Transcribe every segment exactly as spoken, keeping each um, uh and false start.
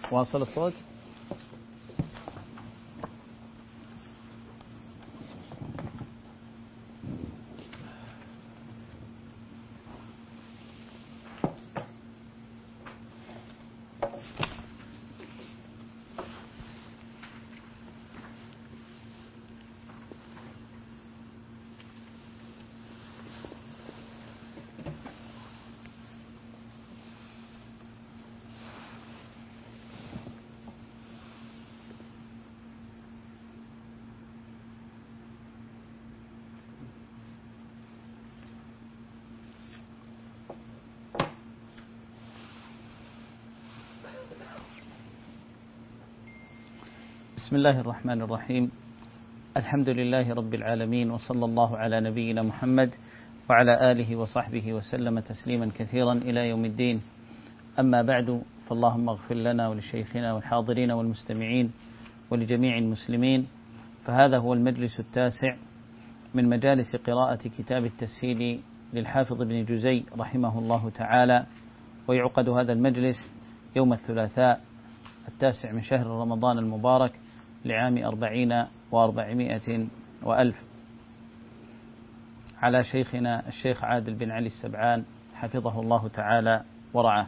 واصل الصوت؟ بسم الله الرحمن الرحيم. الحمد لله رب العالمين، وصلى الله على نبينا محمد وعلى آله وصحبه وسلم تسليما كثيرا إلى يوم الدين. أما بعد، فاللهم اغفر لنا ولشيخنا والحاضرين والمستمعين ولجميع المسلمين. فهذا هو المجلس التاسع من مجالس قراءة كتاب التسهيل للحافظ ابن جزي رحمه الله تعالى، ويعقد هذا المجلس يوم الثلاثاء التاسع من شهر رمضان المبارك لعام أربعين وأربعمائة وألف، على شيخنا الشيخ عادل بن علي السبعان حفظه الله تعالى ورعاه.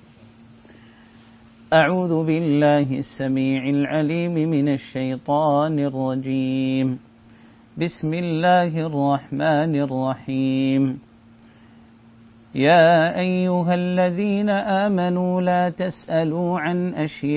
أعوذ بالله السميع العليم من الشيطان الرجيم. بسم الله الرحمن الرحيم. يا أيها الذين آمنوا لا تسألوا عن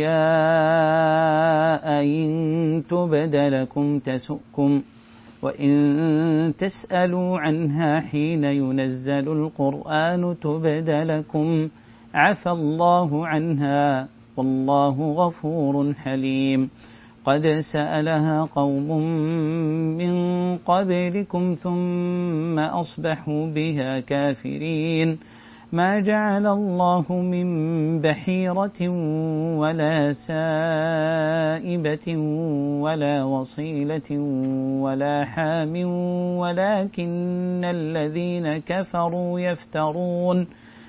أشياء إن تبد لكم تسؤكم، وإن تسألوا عنها حين ينزل القرآن تبد لكم عفى الله عنها والله غفور حليم. قد سألها قوم من قبلكم ثم أصبحوا بها كافرين. ما جعل الله من بحيرة ولا سائبة ولا وصيلة ولا حام، ولكن الذين كفروا يفترون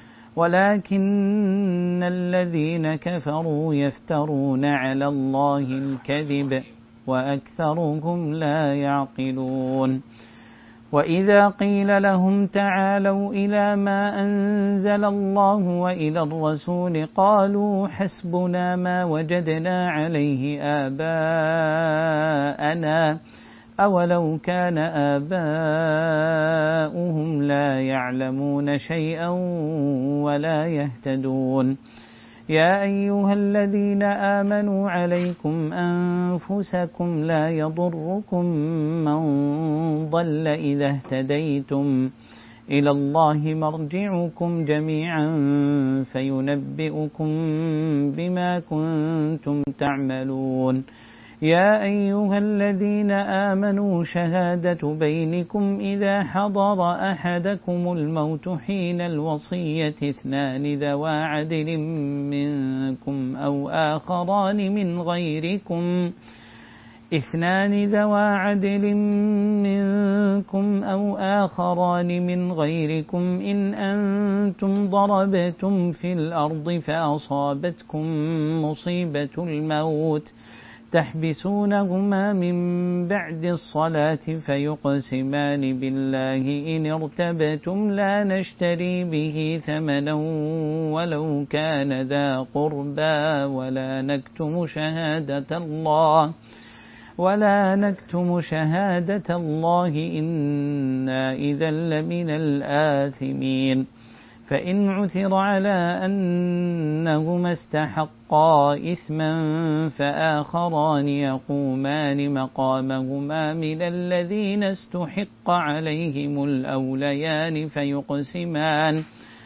ولكن الذين كفروا يفترون على الله الكذب وأكثرهم لا يعقلون. وإذا قيل لهم تعالوا إلى ما أنزل الله وإلى الرسول قالوا حسبنا ما وجدنا عليه آباءنا أولو كان آباؤهم لا يعلمون شيئا ولا يهتدون. يا أيها الذين آمنوا عليكم أنفسكم لا يضركم من ضل إذا اهتديتم، إلى الله مرجعكم جميعا فينبئكم بما كنتم تعملون. يا أيها الذين آمنوا شهادة بينكم إذا حضر أحدكم الموت حين الوصية اثنان ذوا عدل منكم أو آخران من غيركم اثنان ذوا عدل منكم أو آخران من غيركم إن أنتم ضربتم في الأرض فأصابتكم مصيبة الموت تحبسونهما من بعد الصلاة فيقسمان بالله إن ارتبتم لا نشتري به ثمنا ولو كان ذا قربى ولا نكتم شهادة الله ولا نكتم شهادة الله إنا إذا لمن الآثمين. فإن عثر على أنهما استحقا إثما فآخران يقومان مقامهما من الذين استحق عليهم الأوليان فيقسمان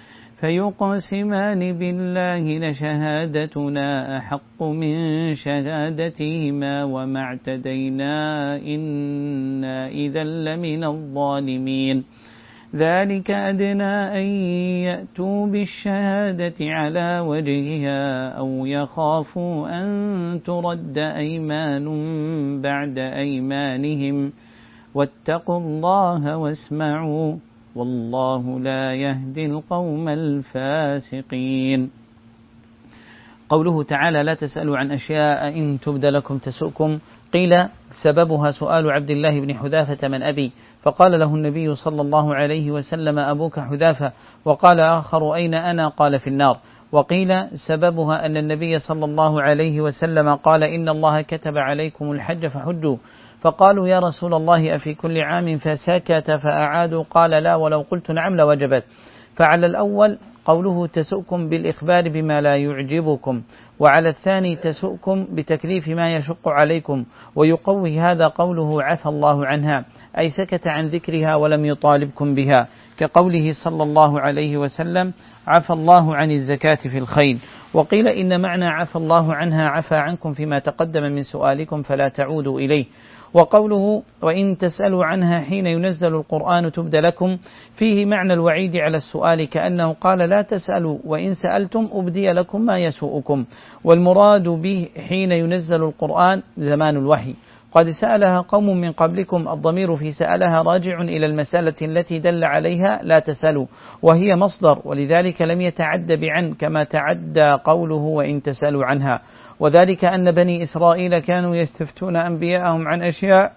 فيقسمان بالله لشهادتنا أحق من شهادتهما وما اعتدينا إنا إذا لمن الظالمين. ذلك أدنى أن يأتوا بالشهادة على وجهها أو يخافوا أن ترد أيمان بعد أيمانهم واتقوا الله واسمعوا والله لا يهدي القوم الفاسقين. قوله تعالى لا تسألوا عن أشياء إن تبد لكم تسؤكم. قيل سببها سؤال عبد الله بن حذافة من أبي، فقال له النبي صلى الله عليه وسلم أبوك حذافة، وقال آخر أين أنا؟ قال في النار. وقيل سببها أن النبي صلى الله عليه وسلم قال إن الله كتب عليكم الحج فحجوا، فقالوا يا رسول الله أفي كل عام؟ فسكت فأعادوا قال لا ولو قلت نعم لوجبت. فعلى الأول قوله تسؤكم بالإخبار بما لا يعجبكم، وعلى الثاني تسؤكم بتكليف ما يشق عليكم، ويقوي هذا قوله عفى الله عنها، أي سكت عن ذكرها ولم يطالبكم بها، كقوله صلى الله عليه وسلم عفى الله عن الزكاة في الخيل. وقيل إن معنى عفى الله عنها عفى عنكم فيما تقدم من سؤالكم فلا تعودوا إليه. وقوله وإن تسألوا عنها حين ينزل القرآن تبد لكم فيه معنى الوعيد على السؤال، كأنه قال لا تسألوا وإن سألتم أبدي لكم ما يسوءكم. والمراد به حين ينزل القرآن زمان الوحي، قد سألها قوم من قبلكم، الضمير في سألها راجع إلى المسألة التي دل عليها لا تسألوا، وهي مصدر، ولذلك لم يتعد بعن كما تعدى قوله وإن تسألوا عنها. وذلك أن بني إسرائيل كانوا يستفتون أنبياءهم عن أشياء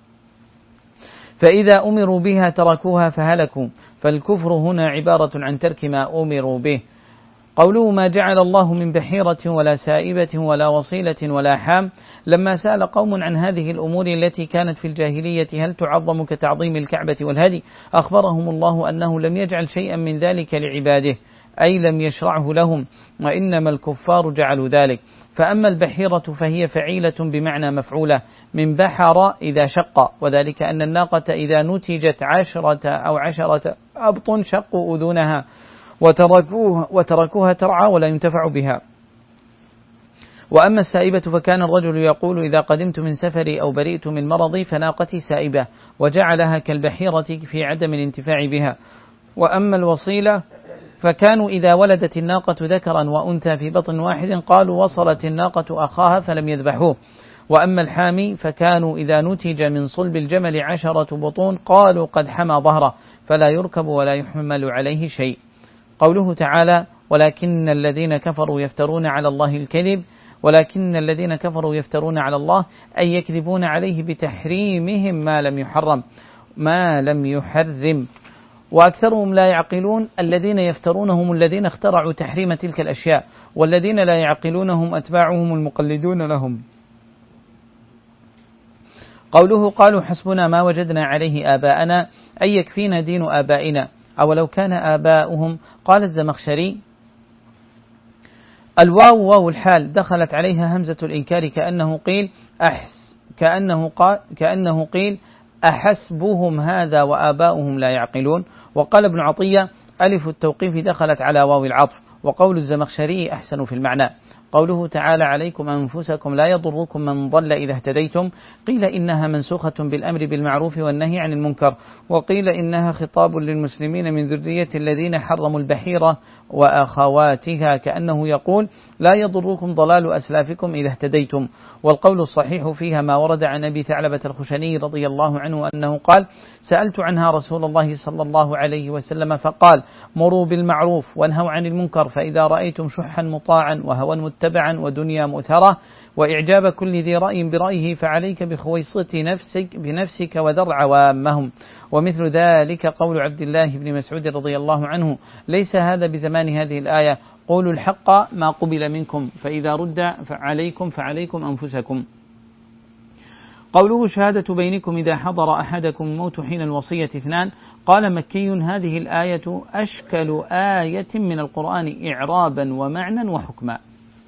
فإذا أمروا بها تركوها فهلكوا، فالكفر هنا عبارة عن ترك ما أمروا به. قوله ما جعل الله من بحيرة ولا سائبة ولا وصيلة ولا حام، لما سأل قوم عن هذه الأمور التي كانت في الجاهلية هل تعظم كتعظيم الكعبة والهدي، أخبرهم الله أنه لم يجعل شيئا من ذلك لعباده، أي لم يشرعه لهم، وإنما الكفار جعلوا ذلك. فأما البحيرة فهي فعيلة بمعنى مفعولة من بحر إذا شق، وذلك أن الناقة إذا نتجت عشرة أو عشرة أبط شقوا أذنها وتركوها, وتركوها ترعى ولا ينتفع بها. وأما السائبة فكان الرجل يقول إذا قدمت من سفري أو برئت من مرضي فناقتي سائبة، وجعلها كالبحيرة في عدم الانتفاع بها. وأما الوصيلة فكانوا إذا ولدت الناقة ذكرا وأنثى في بطن واحد قالوا وصلت الناقة أخاها فلم يذبحوه. وأما الحامي فكانوا إذا نتج من صلب الجمل عشرة بطون قالوا قد حمى ظهره فلا يركب ولا يحمل عليه شيء. قوله تعالى ولكن الذين كفروا يفترون على الله الكذب، ولكن الذين كفروا يفترون على الله أي يكذبون عليه بتحريمهم ما لم يحرم ما لم يحرم وأكثرهم لا يعقلون. الذين يفترون هم الذين اخترعوا تحريم تلك الأشياء، والذين لا يعقلون هم أتباعهم المقلدون لهم. قوله قالوا حسبنا ما وجدنا عليه آباءنا أي يكفينا دين آبائنا أولو كان آباؤهم. قال الزمخشري الواو واو الحال دخلت عليها همزة الإنكار كأنه قيل أحس كأنه, قال كأنه قيل أحسبهم هذا وآباؤهم لا يعقلون. وقال ابن عطية ألف التوقيف دخلت على واو العطف، وقول الزمخشري أحسن في المعنى. قوله تعالى عليكم أنفسكم لا يضركم من ضل إذا اهتديتم، قيل إنها منسوخة بالأمر بالمعروف والنهي عن المنكر، وقيل إنها خطاب للمسلمين من ذرية الذين حرموا البحيرة وأخواتها، كأنه يقول لا يضركم ضلال أسلافكم إذا اهتديتم. والقول الصحيح فيها ما ورد عن أبي ثعلبة الخشني رضي الله عنه أنه قال سألت عنها رسول الله صلى الله عليه وسلم فقال مروا بالمعروف وانهوا عن المنكر، فإذا رأيتم شحا مطاعا وهوى متبعا ودنيا مؤثرة وإعجاب كل ذي رأي برأيه فعليك بخويصة نفسك بنفسك وذر عوامهم. ومثل ذلك قول عبد الله بن مسعود رضي الله عنه ليس هذا بزمان هذه الآية، قولوا الحق ما قبل منكم فإذا رد فعليكم فعليكم أنفسكم. قوله شهادة بينكم إذا حضر أحدكم الموت حين الوصية اثنان، قال مكي هذه الآية أشكل آية من القرآن إعرابا ومعنى وحكما،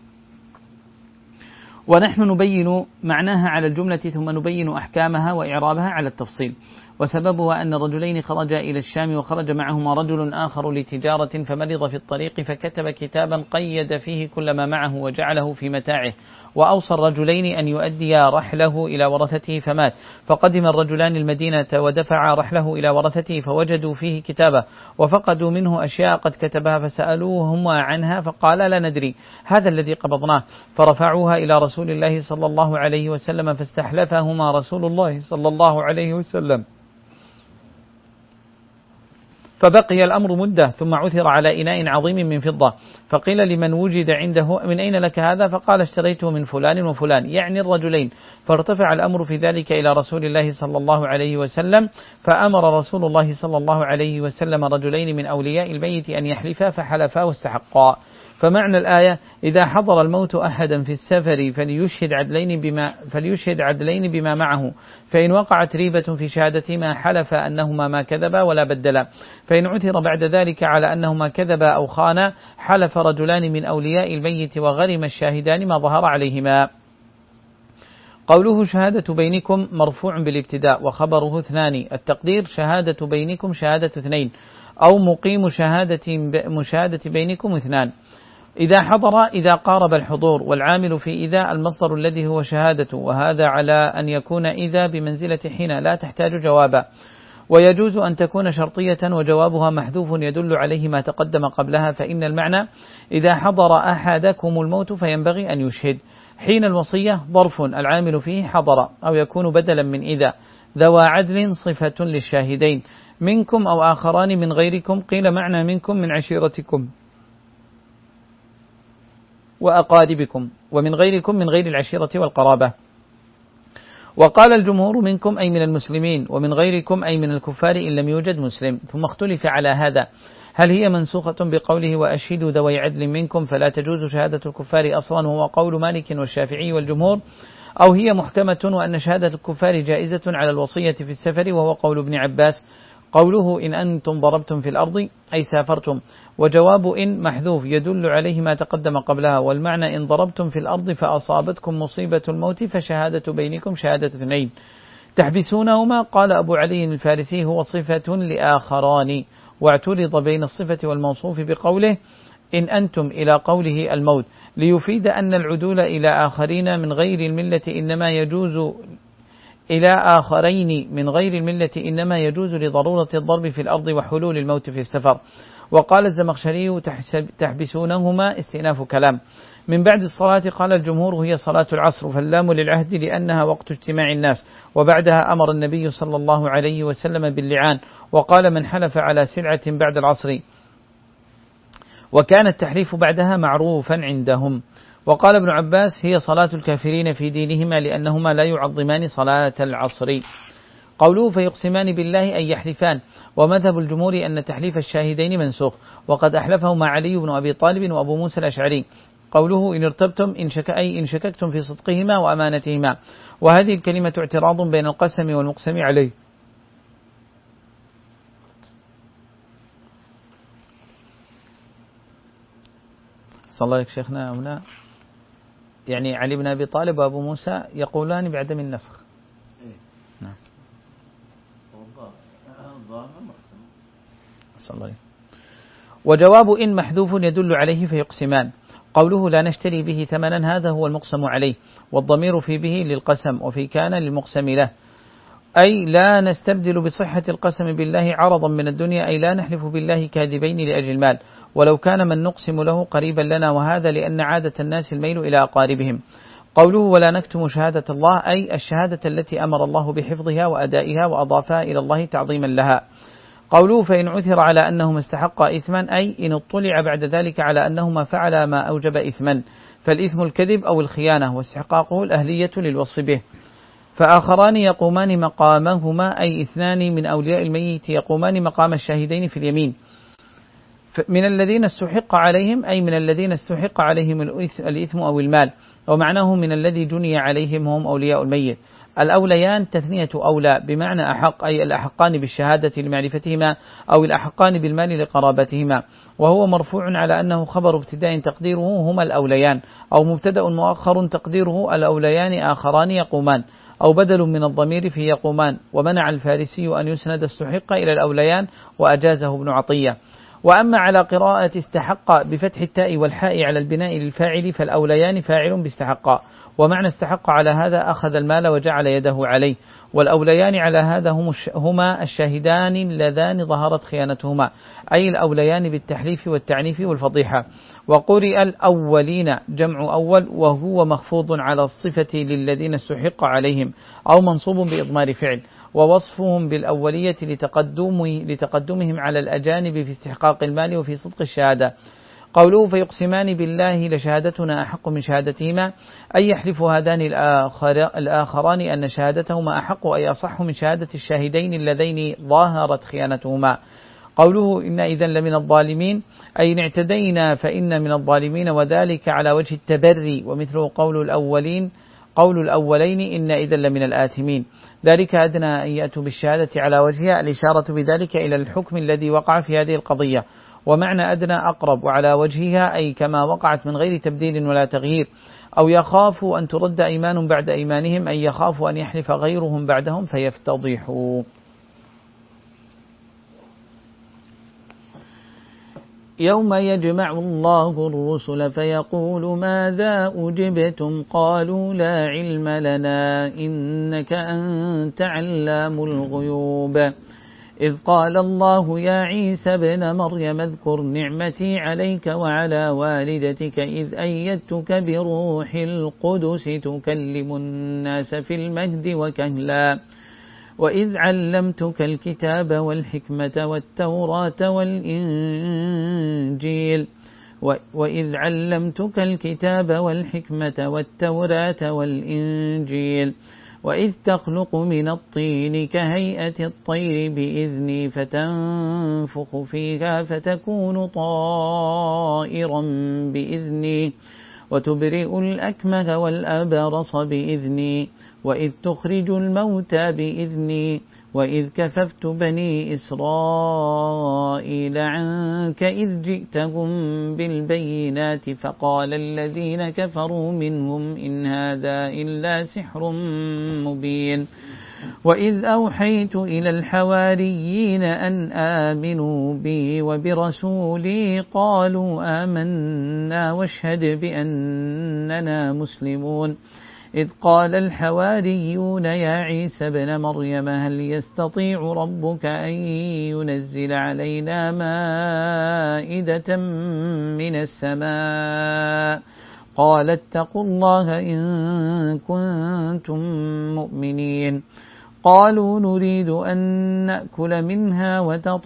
ونحن نبين معناها على الجملة ثم نبين أحكامها وإعرابها على التفصيل. وسببها أن رجلين خرجا إلى الشام وخرج معهما رجل آخر لتجارة فمرض في الطريق فكتب كتابا قيد فيه كل ما معه وجعله في متاعه، وأوصى الرجلين أن يؤديا رحله إلى ورثته فمات، فقدم الرجلان المدينة ودفعا رحله إلى ورثته فوجدوا فيه كتابه وفقدوا منه أشياء قد كتبها فسألوهما عنها فقال لا ندري هذا الذي قبضناه، فرفعوها إلى رسول الله صلى الله عليه وسلم فاستحلفهما رسول الله صلى الله عليه وسلم فبقي الأمر مدة ثم عثر على إناء عظيم من فضة، فقيل لمن وجد عنده: من أين لك هذا؟ فقال: اشتريته من فلان وفلان، يعني الرجلين. فارتفع الأمر في ذلك إلى رسول الله صلى الله عليه وسلم، فأمر رسول الله صلى الله عليه وسلم رجلين من أولياء الميت أن يحلفا، فحلفا واستحقا. فمعنى الآية: إذا حضر الموت أحدا في السفر فليشهد عدلين بما, فليشهد عدلين بما معه، فإن وقعت ريبة في شهادتهما حلف أنهما ما كذبا ولا بدلا، فإن عثر بعد ذلك على أنهما كذبا أو خانا حلف رجلان من أولياء الميت وغرم الشاهدان ما ظهر عليهما. قوله شهادة بينكم مرفوع بالابتداء وخبره اثنان، التقدير شهادة بينكم شهادة اثنين، أو مقيم شهادة مشاهدة بينكم اثنان. إذا حضر إذا قارب الحضور، والعامل في إذا المصدر الذي هو شهادة، وهذا على أن يكون إذا بمنزلة حين لا تحتاج جوابا. ويجوز أن تكون شرطية وجوابها محذوف يدل عليه ما تقدم قبلها، فإن المعنى: إذا حضر أحدكم الموت فينبغي أن يشهد. حين الوصية ظرف العامل فيه حضر، أو يكون بدلا من إذا. ذوى عدل صفة للشاهدين. منكم أو آخران من غيركم، قيل معنى منكم من عشيرتكم وأقاربكم، ومن غيركم من غير العشيرة والقرابة. وقال الجمهور منكم أي من المسلمين، ومن غيركم أي من الكفار إن لم يوجد مسلم. ثم اختلف على هذا: هل هي منسوخة بقوله وأشهدوا ذوي عدل منكم فلا تجوز شهادة الكفار أصلا، وهو قول مالك والشافعي والجمهور، أو هي محكمة وأن شهادة الكفار جائزة على الوصية في السفر، وهو قول ابن عباس. قوله إن أنتم ضربتم في الأرض أي سافرتم، وجواب إن محذوف يدل عليه ما تقدم قبلها، والمعنى إن ضربتم في الأرض فأصابتكم مصيبة الموت فشهادة بينكم شهادة اثنين تحبسونهما. قال أبو علي الفارسي هو صفة لآخران، واعترض بين الصفة والموصوف بقوله إن أنتم إلى قوله الموت، ليفيد أن العدول إلى آخرين من غير الملة إنما يجوز إلى آخرين من غير الملة إنما يجوز لضرورة الضرب في الأرض وحلول الموت في السفر. وقال الزمخشري تحبسونهما استئناف كلام. من بعد الصلاة قال الجمهور هي صلاة العصر، فاللام للعهد لأنها وقت اجتماع الناس، وبعدها أمر النبي صلى الله عليه وسلم باللعان، وقال من حلف على سلعة بعد العصر، وكان التحليف بعدها معروفا عندهم. وقال ابن عباس هي صلاة الكافرين في دينهما لأنهما لا يعظمان صلاة العصر. قوله فيقسمان بالله أي يحلفان، ومذهب الجمهور أن تحليف الشاهدين منسوخ، وقد أحلفهما علي بن أبي طالب وأبو موسى الأشعري. قوله إن ارتبتم إن شك أي إن شككتم في صدقهما وأمانتهما، وهذه الكلمة اعتراض بين القسم والمقسم عليه. صلى الله عليك شيخنا هنا، يعني علي بن أبي طالب وأبو موسى يقولان بعدم النسخ. نعم. صلى الله عليه. وجواب إن محذوف يدل عليه فيقسمان. قوله لا نشتري به ثمنا هذا هو المقسم عليه، والضمير في به للقسم، وفي كان للمقسم له، أي لا نستبدل بصحة القسم بالله عرضا من الدنيا، أي لا نحلف بالله كاذبين لأجل المال، ولو كان من نقسم له قريبا لنا، وهذا لأن عادة الناس الميل إلى أقاربهم. قوله ولا نكتم شهادة الله أي الشهادة التي أمر الله بحفظها وأدائها وأضافها إلى الله تعظيما لها. قوله فإن عثر على أنهما استحقا إثما أي إن اطلع بعد ذلك على أنهما فعلا ما أوجب إثما، فالإثم الكذب أو الخيانة، واستحقاقه الأهلية للوصف به. فآخران يقومان مقامهما أي اثنان من أولياء الميت يقومان مقام الشاهدين في اليمين، من الذين استحق عليهم أي من الذين استحق عليهم الإثم أو المال، ومعناه من الذي جني عليهم هم أولياء الميت. الأوليان تثنية أولى بمعنى أحق، أي الأحقان بالشهادة لمعرفتهما أو الأحقان بالمال لقرابتهما، وهو مرفوع على أنه خبر ابتداء تقديره هما الأوليان، أو مبتدأ مؤخر تقديره الأوليان آخران يقومان، أو بدل من الضمير في يقومان. ومنع الفارسي أن يسند استحق إلى الأوليان وأجازه ابن عطية. وأما على قراءة استحق بفتح التاء والحاء على البناء للفاعل فالأوليان فاعل باستحق، ومعنى استحق على هذا أخذ المال وجعل يده عليه، والأوليان على هذا هما الشاهدان اللذان ظهرت خيانتهما، أي الأوليان بالتحليف والتعنيف والفضيحة. وقرئ الأولين جمع أول، وهو مخفوض على الصفة للذين استحق عليهم، أو منصوب بإضمار فعل، ووصفهم بالأولية لتقدمهم على الأجانب في استحقاق المال وفي صدق الشهادة. قوله فيقسمان بالله لشهادتنا أحق من شهادتهما، أي يحلف هذان الآخران أن شهادتهما أحق أي أصح من شهادة الشاهدين اللذين ظاهرت خيانتهما. قوله إن إذا لمن الظالمين، أي إن اعتدينا فإن من الظالمين، وذلك على وجه التبري، ومثله قول الأولين قول الأولين إن إذا لمن الآثمين، ذلك أدنى أن يأتوا بالشهادة على وجهها، الإشارة بذلك إلى الحكم الذي وقع في هذه القضية. ومعنى أدنى أقرب، وعلى وجهها أي كما وقعت من غير تبديل ولا تغيير. أو يخافوا أن ترد أيمان بعد أيمانهم، أي يخافوا أن يحلف غيرهم بعدهم فيفتضحوا. يوم يجمع الله الرسل فيقول ماذا أجبتم قالوا لا علم لنا إنك أنت علام الغيوب. إذ قال الله يا عيسى ابن مريم اذكر نعمتي عليك وعلى والدتك إذ أيدتك بروح القدس تكلم الناس في المهد وكهلا وإذ علمتك الكتاب والحكمة والتوراة والإنجيل وإذ علمتك الكتاب والحكمة والتوراة والإنجيل وإذ تخلق من الطين كهيئة الطير بإذني فتنفخ فيها فتكون طائرا بإذني وتبرئ الأكمه والأبرص بإذني وإذ تخرج الموتى بإذني وإذ كففت بني إسرائيل عنك إذ جئتهم بالبينات فقال الذين كفروا منهم إن هذا إلا سحر مبين. وإذ أوحيت إلى الحواريين أن آمنوا بي وبرسولي قالوا آمنا واشهد بأننا مسلمون. إذ قال الحواريون يا عيسى ابن مريم هل يستطيع ربك أن ينزل علينا مائدة من السماء قال اتقوا الله إن كنتم مؤمنين. قالوا نريد أن نأكل منها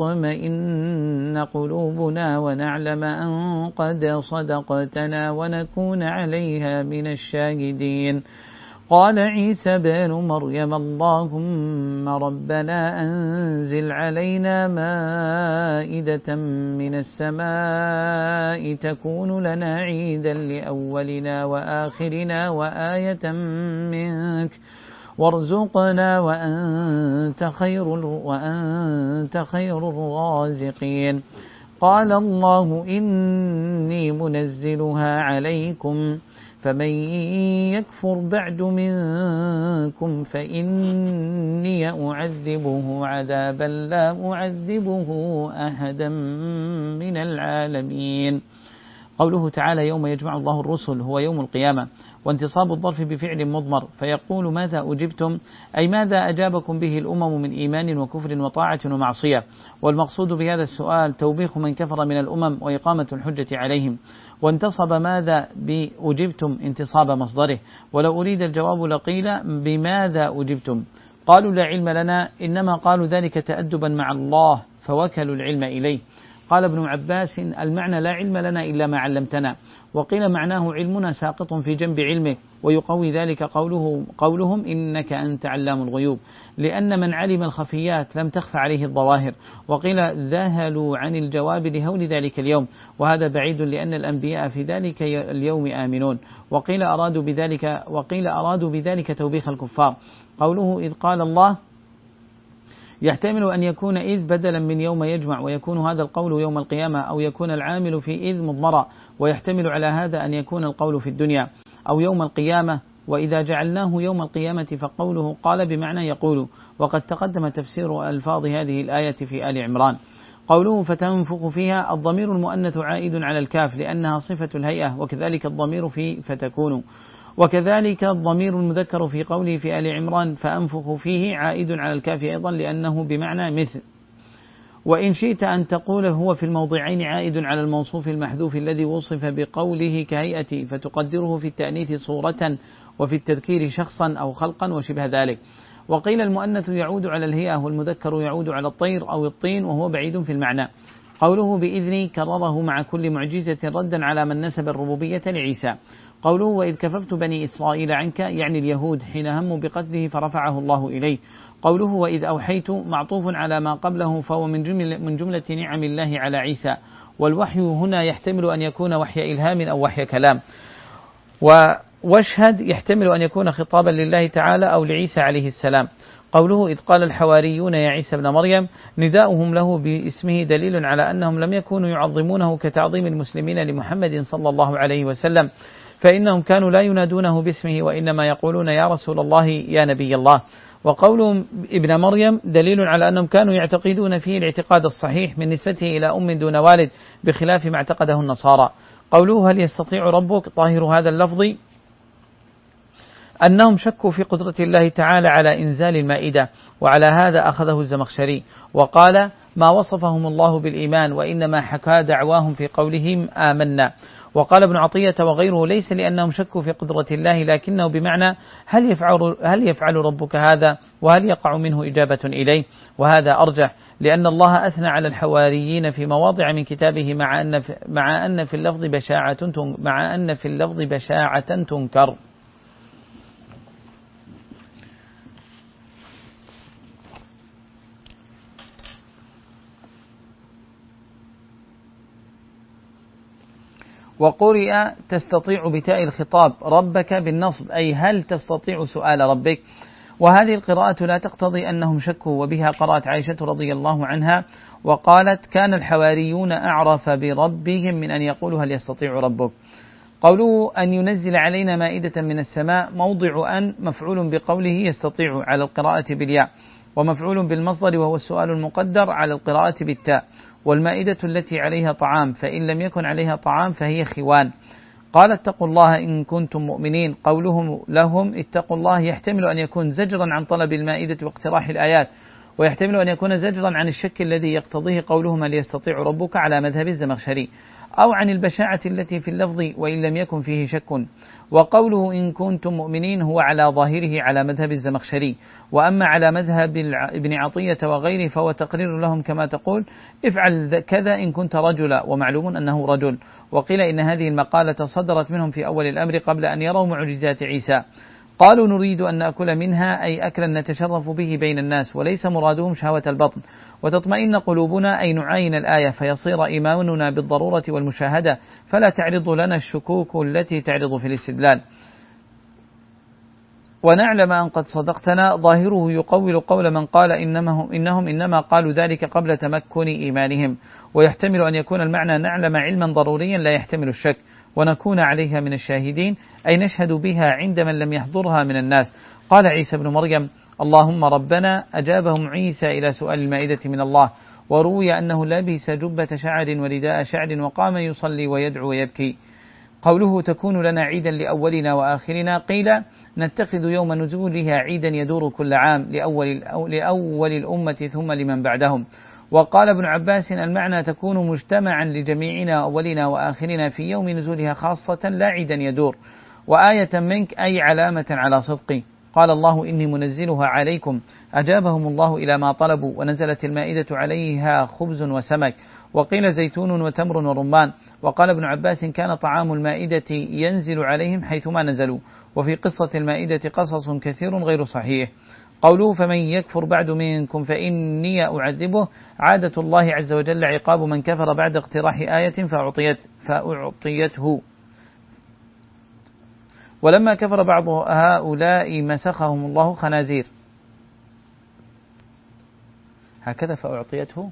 وتطمئن قلوبنا ونعلم أن قد صدقتنا ونكون عليها من الشاهدين. قال عيسى بن مريم اللهم ربنا أنزل علينا مائدة من السماء تكون لنا عيدا لأولنا وآخرنا وآية منك وارزقنا وأنت خير وأنت خير الرازقين. قال الله إني منزلها عليكم فمن يكفر بعد منكم فإني أعذبه عذابا لا أعذبه أحدا من العالمين. قوله تعالى يوم يجمع الله الرسل هو يوم القيامة، وانتصاب الظرف بفعل مضمر فيقول ماذا أجبتم، أي ماذا أجابكم به الأمم من إيمان وكفر وطاعة ومعصية. والمقصود بهذا السؤال توبيخ من كفر من الأمم وإقامة الحجة عليهم. وانتصب ماذا بأجبتم انتصاب مصدره، ولو أريد الجواب لقيل بماذا أجبتم. قالوا لا علم لنا، إنما قالوا ذلك تأدبا مع الله فوكلوا العلم إليه. قال ابن عباس المعنى لا علم لنا إلا ما علمتنا، وقيل معناه علمنا ساقط في جنب علمك، ويقوي ذلك قوله قولهم إنك أنت علام الغيوب، لأن من علم الخفيات لم تخف عليه الظواهر. وقيل ذهلوا عن الجواب لهول ذلك اليوم، وهذا بعيد لأن الأنبياء في ذلك اليوم آمنون. وقيل أرادوا بذلك وقيل أرادوا بذلك توبيخ الكفار. قوله إذ قال الله يحتمل أن يكون إذ بدلا من يوم يجمع، ويكون هذا القول يوم القيامة، أو يكون العامل في إذ مضمرا، ويحتمل على هذا أن يكون القول في الدنيا أو يوم القيامة. وإذا جعلناه يوم القيامة فقوله قال بمعنى يقول، وقد تقدم تفسير ألفاظ هذه الآية في آل عمران. قوله فتنفخ فيها، الضمير المؤنث عائد على الكاف لأنها صفة الهيئة، وكذلك الضمير في فتكون، وكذلك الضمير المذكر في قوله في آل عمران فأنفخ فيه عائد على الكاف أيضا لأنه بمعنى مثل. وإن شئت أن تقول هو في الموضعين عائد على الموصوف المحذوف الذي وصف بقوله كهيئة، فتقدره في التأنيث صورة وفي التذكير شخصا أو خلقا وشبه ذلك. وقيل المؤنث يعود على الهيئة والمذكر يعود على الطير أو الطين، وهو بعيد في المعنى. قوله بإذني كرره مع كل معجزة ردا على من نسب الربوبية لعيسى. قوله وإذ كففت بني إسرائيل عنك، يعني اليهود حين هموا بقتله فرفعه الله إليه. قوله وإذ أوحيت معطوف على ما قبله، فهو من جملة, من جملة نعم الله على عيسى، والوحي هنا يحتمل أن يكون وحي إلهام أو وحي كلام. واشهد يحتمل أن يكون خطابا لله تعالى أو لعيسى عليه السلام. قوله إذ قال الحواريون يا عيسى ابن مريم، نداؤهم له باسمه دليل على أنهم لم يكونوا يعظمونه كتعظيم المسلمين لمحمد صلى الله عليه وسلم، فإنهم كانوا لا ينادونه باسمه وإنما يقولون يا رسول الله يا نبي الله. وقولهم ابن مريم دليل على أنهم كانوا يعتقدون فيه الاعتقاد الصحيح من نسبته إلى أم دون والد، بخلاف ما اعتقده النصارى. قوله هل يستطيع ربك، طاهر هذا اللفظ أنهم شكوا في قدرة الله تعالى على إنزال المائدة، وعلى هذا أخذه الزمخشري وقال ما وصفهم الله بالإيمان، وإنما حكى دعواهم في قولهم آمنا. وقال ابن عطية وغيره ليس لأنهم شكوا في قدرة الله، لكنه بمعنى هل يفعل, هل يفعل ربك هذا، وهل يقع منه إجابة إليه. وهذا أرجح، لأن الله أثنى على الحواريين في مواضع من كتابه مع أن في, مع أن في اللفظ بشاعة مع أن في اللفظ بشاعة تنكر. وقرئ تستطيع بتاء الخطاب ربك بالنصب، أي هل تستطيع سؤال ربك. وهذه القراءة لا تقتضي أنهم شكوا، وبها قرأت عائشة رضي الله عنها وقالت كان الحواريون أعرف بربهم من أن يقولوا هل يستطيع ربك. قوله أن ينزل علينا مائدة من السماء، موضع أن مفعول بقوله يستطيع على القراءة بالياء، ومفعول بالمصدر وهو السؤال المقدر على القراءة بالتاء. والمائدة التي عليها طعام، فإن لم يكن عليها طعام فهي خوان. قال اتقوا الله إن كنتم مؤمنين، قولهم لهم اتقوا الله يحتمل أن يكون زجرا عن طلب المائدة واقتراح الآيات، ويحتمل أن يكون زجرا عن الشك الذي يقتضيه قولهم هل يستطيع ربك على مذهب الزمخشري، أو عن البشاعة التي في اللفظ وإن لم يكن فيه شك. وقوله إن كنتم مؤمنين هو على ظاهره على مذهب الزمخشري، وأما على مذهب ابن عطية وغيره فهو تقرير لهم كما تقول افعل كذا إن كنت رجلا، ومعلوم أنه رجل. وقيل إن هذه المقالة صدرت منهم في أول الأمر قبل أن يروا معجزات عيسى. قالوا نريد أن نأكل منها، أي أكلا نتشرف به بين الناس، وليس مرادهم شهوة البطن، وتطمئن قلوبنا أي نعاين الآية فيصير إيماننا بالضرورة والمشاهدة، فلا تعرض لنا الشكوك التي تعرض في الاستدلال. ونعلم أن قد صدقتنا، ظاهره يقول قول من قال إنما إنهم إنما قالوا ذلك قبل تمكن إيمانهم. ويحتمل أن يكون المعنى نعلم علما ضروريا لا يحتمل الشك، ونكون عليها من الشاهدين، أي نشهد بها عند من لم يحضرها من الناس. قال عيسى بن مريم اللهم ربنا، أجابهم عيسى إلى سؤال المائدة من الله. وروي أنه لبس جبة شعر ورداء شعر وقام يصلي ويدعو ويبكي. قوله تكون لنا عيدا لأولنا وآخرنا، قيل نتخذ يوم نزولها عيدا يدور كل عام لأول, لأول الأمة ثم لمن بعدهم. وقال ابن عباس المعنى تكون مجتمعا لجميعنا أولنا وآخرنا في يوم نزولها خاصة لا عيدا يدور. وآية منك أي علامة على صدقي. قال الله إني منزلها عليكم، أجابهم الله إلى ما طلبوا، ونزلت المائدة عليها خبز وسمك، وقيل زيتون وتمر ورمان. وقال ابن عباس كان طعام المائدة ينزل عليهم حيثما نزلوا. وفي قصة المائدة قصص كثير غير صحيح. قوله فمن يكفر بعد منكم فإني أعذبه، عادة الله عز وجل عقاب من كفر بعد اقتراح آية فأعطيت فأعطيته. ولما كفر بعض هؤلاء مسخهم الله خنازير، هكذا فأعطيته.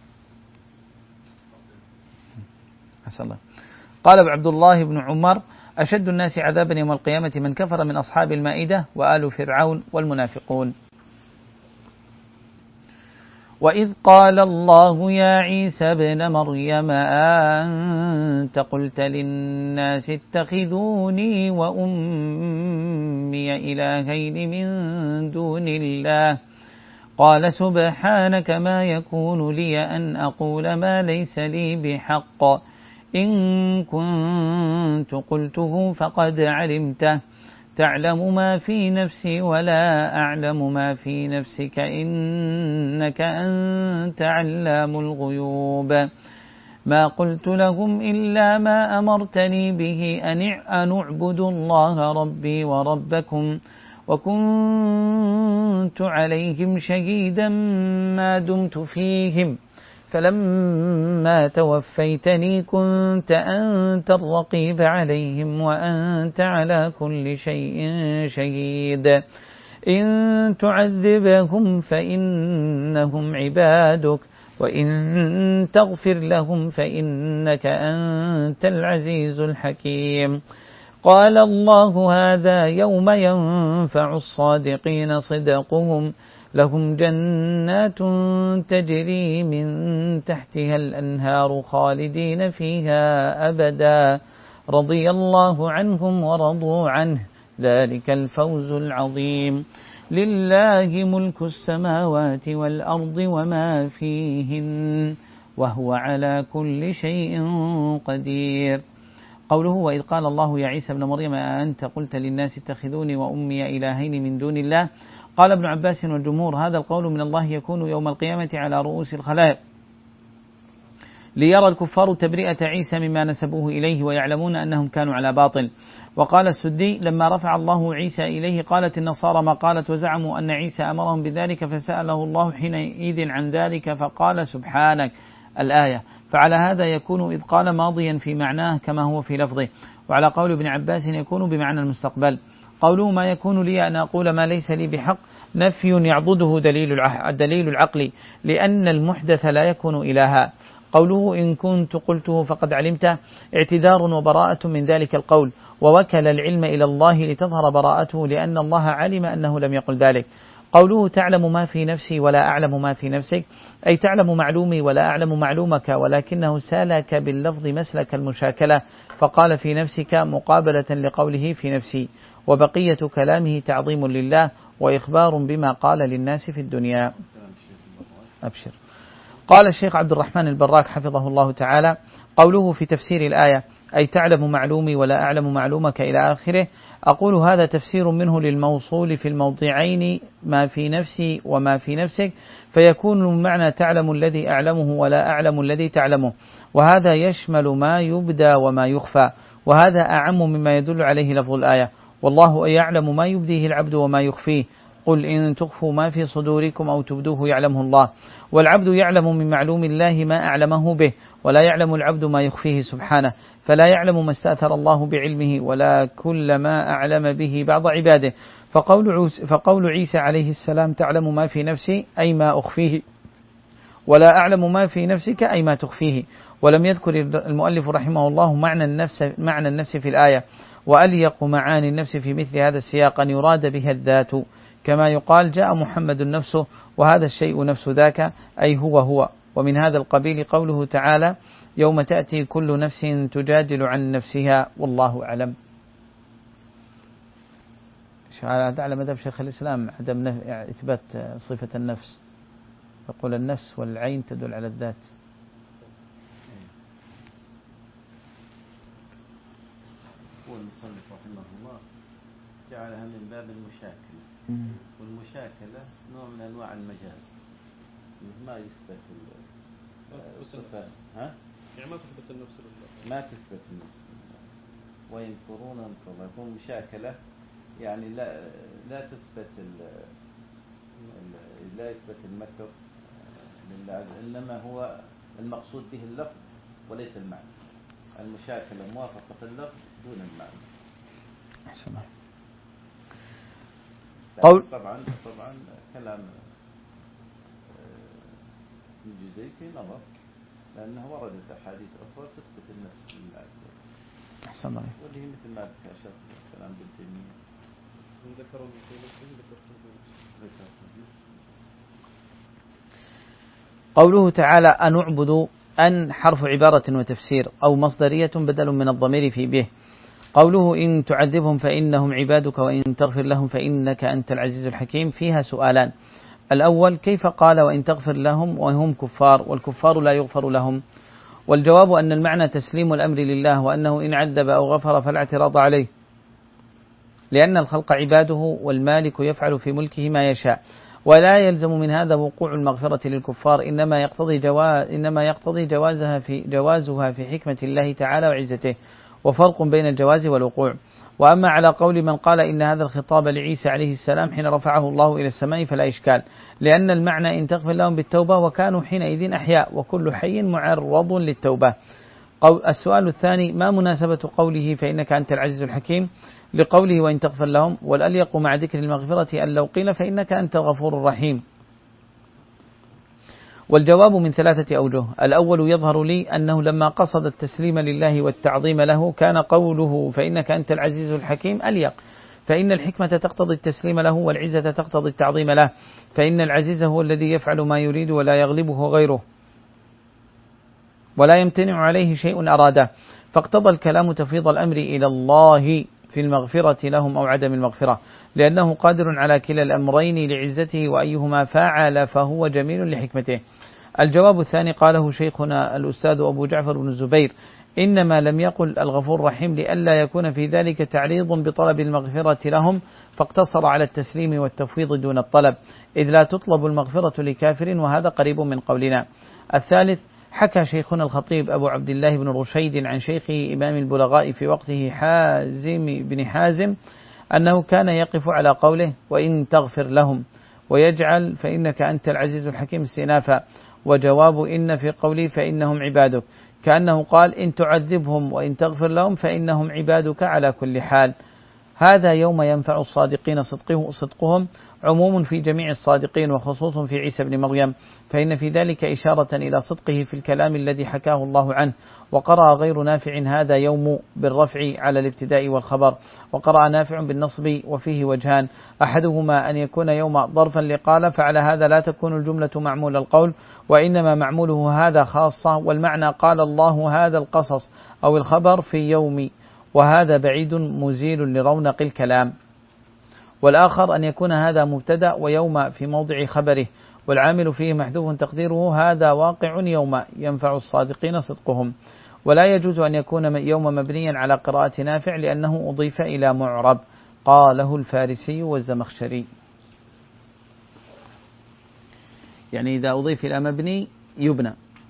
حسن الله. قال عبد الله بن عمر أشد الناس عذابا يوم القيامة من كفر من أصحاب المائدة وآل فرعون والمنافقون. وإذ قال الله يا عيسى ابن مريم أنت قلت للناس اتخذوني وأمي إلهين من دون الله قال سبحانك ما يكون لي أن أقول ما ليس لي بحق إن كنت قلته فقد علمته تعلم ما في نفسي ولا أعلم ما في نفسك إنك أنت علام الغيوب ما قلت لهم إلا ما أمرتني به أن أعبدوا الله ربي وربكم وكنت عليهم شهيدا ما دمت فيهم فلما توفيتني كنت أنت الرقيب عليهم وأنت على كل شيء شهيد إن تعذبهم فإنهم عبادك وإن تغفر لهم فإنك أنت العزيز الحكيم قال الله هذا يوم ينفع الصادقين صدقهم لهم جنات تجري من تحتها الأنهار خالدين فيها أبدا رضي الله عنهم ورضوا عنه ذلك الفوز العظيم لله ملك السماوات والأرض وما فيهن وهو على كل شيء قدير. قوله وإذ قال الله يا عيسى ابن مريم أنت قلت للناس اتخذوني وأمي إلهين من دون الله قال ابن عباس والجمهور هذا القول من الله يكون يوم القيامة على رؤوس الخلائق ليرى الكفار تبرئة عيسى مما نسبوه إليه ويعلمون أنهم كانوا على باطل. وقال السدي لما رفع الله عيسى إليه قالت النصارى ما قالت وزعموا أن عيسى أمرهم بذلك فسأله الله حينئذ عن ذلك فقال سبحانك الآية فعلى هذا يكون إذ قال ماضيا في معناه كما هو في لفظه. وعلى قول ابن عباس يكون بمعنى المستقبل. قوله ما يكون لي أن أقول ما ليس لي بحق نفي يعضده دليل الدليل العقلي لأن المحدث لا يكون إلها. قوله إن كنت قلته فقد علمته اعتذار وبراءة من ذلك القول ووكل العلم إلى الله لتظهر براءته لأن الله علم أنه لم يقل ذلك. قوله تعلم ما في نفسي ولا أعلم ما في نفسك أي تعلم معلومي ولا أعلم معلومك ولكنه سالك باللفظ مسلك المشاكلة فقال في نفسك مقابلة لقوله في نفسي وبقية كلامه تعظيم لله وإخبار بما قال للناس في الدنيا. أبشر. قال الشيخ عبد الرحمن البراك حفظه الله تعالى قوله في تفسير الآية أي تعلم معلومي ولا أعلم معلومك إلى آخره أقول هذا تفسير منه للموصول في الموضعين ما في نفسي وما في نفسك فيكون معنى تعلم الذي أعلمه ولا أعلم الذي تعلمه وهذا يشمل ما يبدى وما يخفى وهذا أعم مما يدل عليه لفظ الآية والله يعلم ما يبديه العبد وما يخفيه قل إن تخفوا ما في صدوركم أو تبدوه يعلمه الله والعبد يعلم من معلوم الله ما أعلمه به ولا يعلم العبد ما يخفيه سبحانه فلا يعلم ما استأثر الله بعلمه ولا كل ما أعلم به بعض عباده فقول, فقول عيسى عليه السلام تعلم ما في نفسي أي ما أخفيه ولا أعلم ما في نفسك أي ما تخفيه. ولم يذكر المؤلف رحمه الله معنى النفس, معنى النفس في الآية وأليق معاني النفس في مثل هذا السياق أن يراد بها الذات كما يقال جاء محمد نفسه وهذا الشيء نفس ذاك أي هو هو. ومن هذا القبيل قوله تعالى يوم تأتي كل نفس تجادل عن نفسها والله أعلم. هذا على مذهب شيخ الإسلام عدم إثبات صفة النفس يقول النفس والعين تدل على الذات. والمصنف رحمه الله جعلها من باب المشاكلة والمشاكلة نوع من أنواع المجاز ما يثبت الصفة ها؟ يعني ما تثبت النفس لله ما تثبت النفس لله وينكرون انكر الله يكون مشاكلة يعني لا لا تثبت لا يثبت المكر لله إنما هو المقصود به اللفظ وليس المعنى. المشاكلة موافقة اللفظ دون المعنى. أحسن. قول طبعا طبعا كلام الجزيتي نظر لأنه وردت أحاديث أخرى تثبت النفس لله عز وجل. أحسن الله. واللي هي مثل ما ذكر كلام ابن تيمية ذكروا في نفسه ذكروا في نفسه. قوله تعالى أن اعبدوا، أن حرف عبارة وتفسير أو مصدرية بدل من الضمير في به. قوله إن تعذبهم فإنهم عبادك وإن تغفر لهم فإنك أنت العزيز الحكيم فيها سؤالان. الأول كيف قال وإن تغفر لهم وهم كفار والكفار لا يغفر لهم؟ والجواب أن المعنى تسليم الأمر لله، وأنه إن عذب أو غفر فلا اعتراض عليه، لأن الخلق عباده والمالك يفعل في ملكه ما يشاء، ولا يلزم من هذا وقوع المغفرة للكفار، إنما يقتضي جواز إنما يقتضي جوازها في جوازها في حكمة الله تعالى وعزته، وفرق بين الجواز والوقوع. وأما على قول من قال إن هذا الخطاب لعيسى عليه السلام حين رفعه الله إلى السماء فلا إشكال، لأن المعنى إن تغفر لهم بالتوبة وكانوا حينئذ أحياء، وكل حي معرض للتوبة. السؤال الثاني ما مناسبة قوله فإنك أنت العزيز الحكيم لقوله وإن تغفر لهم؟ والأليق مع ذكر المغفرة أن لو قيل فإنك أنت الغفور الرحيم. والجواب من ثلاثة أوجه. الأول يظهر لي أنه لما قصد التسليم لله والتعظيم له كان قوله فإنك أنت العزيز الحكيم أليق، فإن الحكمة تقتضي التسليم له والعزة تقتضي التعظيم له، فإن العزيز هو الذي يفعل ما يريد ولا يغلبه غيره ولا يمتنع عليه شيء أراده، فاقتضى الكلام تفويض الأمر إلى الله في المغفرة لهم أو عدم المغفرة، لأنه قادر على كلا الأمرين لعزته، وأيهما فاعل فهو جميل لحكمته. الجواب الثاني قاله شيخنا الأستاذ أبو جعفر بن الزبير إنما لم يقل الغفور الرحيم لئلا يكون في ذلك تعريض بطلب المغفرة لهم، فاقتصر على التسليم والتفويض دون الطلب، إذ لا تطلب المغفرة لكافر، وهذا قريب من قولنا. الثالث حكى شيخنا الخطيب أبو عبد الله بن رشيد عن شيخه إمام البلغاء في وقته حازم بن حازم أنه كان يقف على قوله وإن تغفر لهم ويجعل فإنك أنت العزيز الحكيم استئنافا، وجواب إن في قوله فإنهم عبادك كأنه قال إن تعذبهم وإن تغفر لهم فإنهم عبادك على كل حال. هذا يوم ينفع الصادقين صدقه صدقهم، عموم في جميع الصادقين وخصوص في عيسى بن مريم، فإن في ذلك إشارة إلى صدقه في الكلام الذي حكاه الله عنه. وقرأ غير نافع هذا يوم بالرفع على الابتداء والخبر، وقرأ نافع بالنصب، وفيه وجهان، أحدهما أن يكون يوم ظرفا لقال، فعلى هذا لا تكون الجملة معمول القول، وإنما معموله هذا خاصة، والمعنى قال الله هذا القصص أو الخبر في يوم، وهذا بعيد مزيل لرونق الكلام. والآخر أن يكون هذا مبتدأ ويوم في موضع خبره، والعامل فيه محذوف تقديره هذا واقع يوم ينفع الصادقين صدقهم. ولا يجوز أن يكون يوم مبنيا على قراءة نافع لأنه أضيف إلى معرب، قاله الفارسي والزمخشري. يعني إذا أضيف إلى مبني يبنى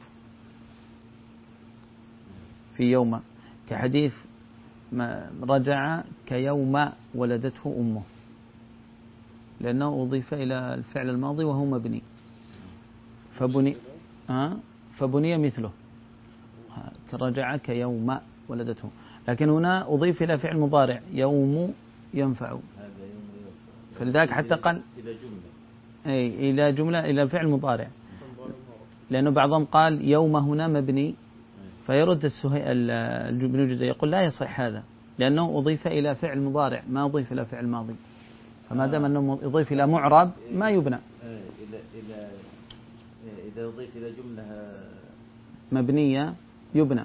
في يوم، كحديث ما رجع كيوم ولدته أمه، لأنه أضيف إلى الفعل الماضي وهو مبني فبني آه فبني مثله رجع كيوم ولدته، لكن هنا أضيف إلى فعل مضارع يوم ينفع، فلذلك حتى قال إلى جملة أي إلى جملة إلى فعل مضارع، لأنه بعضهم قال يوم هنا مبني، فيرد ابن جزي يقول لا يصح هذا لأنه أضيف إلى فعل مضارع ما أضيف إلى فعل ماضي، فما دام أنه يضيف إلى معرب ما يبنى. إلى إلى إذا أضيف إلى جملة مبنية يبنى.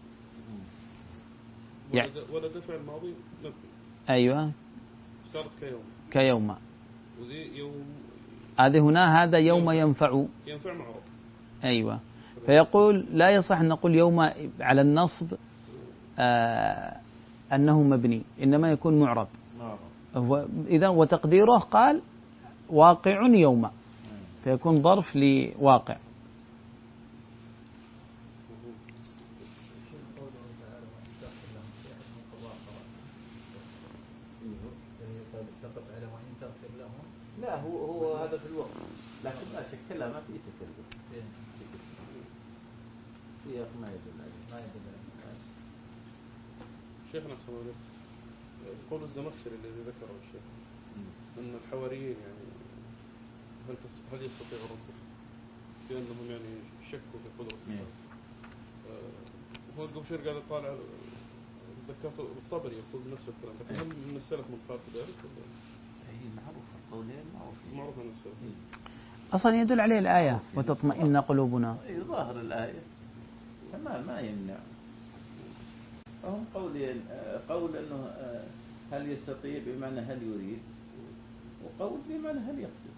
يعني ولد فعل ماضي مبني. أيوة. صارت كيوم. كيوم. وذي يوم. هذه هنا هذا يوم ينفع. ينفع معروف. أيوة. فيقول لا يصح أن نقول يوم على النصب آه أنه مبني، إنما يكون معرب. إذا وتقديره قال واقع يوم، فيكون ظرف لواقع. لا هو هو هذا في الوقت، لكن لا شك لا ما في تكلم. سياق ما يدل عليه. ما يدل عليه. شيخنا صلى الله عليه وسلم قول الزمخشري الذي ذكره الشيخ أن الحواريين يعني هل هل يستطيع الرد بأنهم يعني شكوا في قدرة الله. هو قبل شوي قاعد يطالع ذكرت الطبري يقول نفس الكلام، لكن هل من السلف من قال ذلك؟ هي معروف القولين معروف معروف من السلف. أصلا يدل عليه الآية وتطمئن قلوبنا. أي ظاهر الآية فما ما يمنع. فهم قولين، قول أنه هل يستطيع بمعنى هل يريد، وقول بمعنى هل يقدر.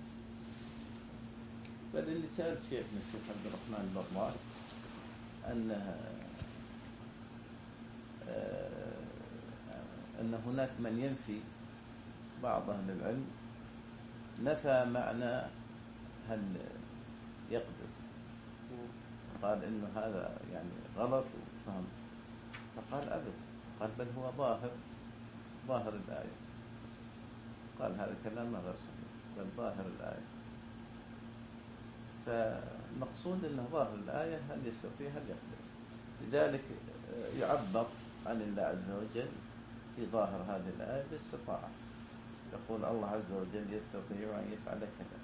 فاللي سأل شيخنا الشيخ عبد الرحمن البرمار أن أن هناك من ينفي، بعض أهل العلم نفى معنى هل يقدر، قال إنه هذا يعني غلط وفهم، فقال أبدا، قال بل هو ظاهر ظاهر الآية، قال هذا كلام غير صحيح، بل ظاهر الآية. فالمقصود أنه ظاهر الآية هل يستطيع هل يقدر، لذلك يعبر عن الله عز وجل في ظاهر هذه الآية بالاستطاعة، يقول الله عز وجل يستطيع أن يفعل كذا،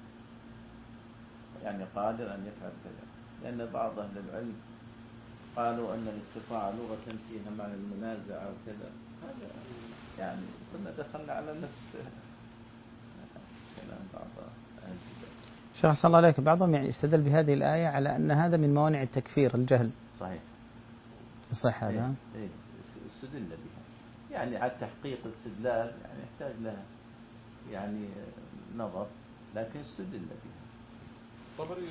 يعني قادر أن يفعل كذا. لأن بعض أهل العلم قالوا أن الاستطاعة لغة فيها معنى المنازعة وكذا، هذا يعني كنا دخلنا على نفس كلام بعض أهل الكتاب. شيخ صلى الله عليك، بعضهم يعني استدل بهذه الآية على أن هذا من موانع التكفير الجهل. صحيح. صحيح هذا. إيه إيه استدل بها، يعني على تحقيق استدلال يعني يحتاج لها يعني نظر، لكن استدل بها. طبري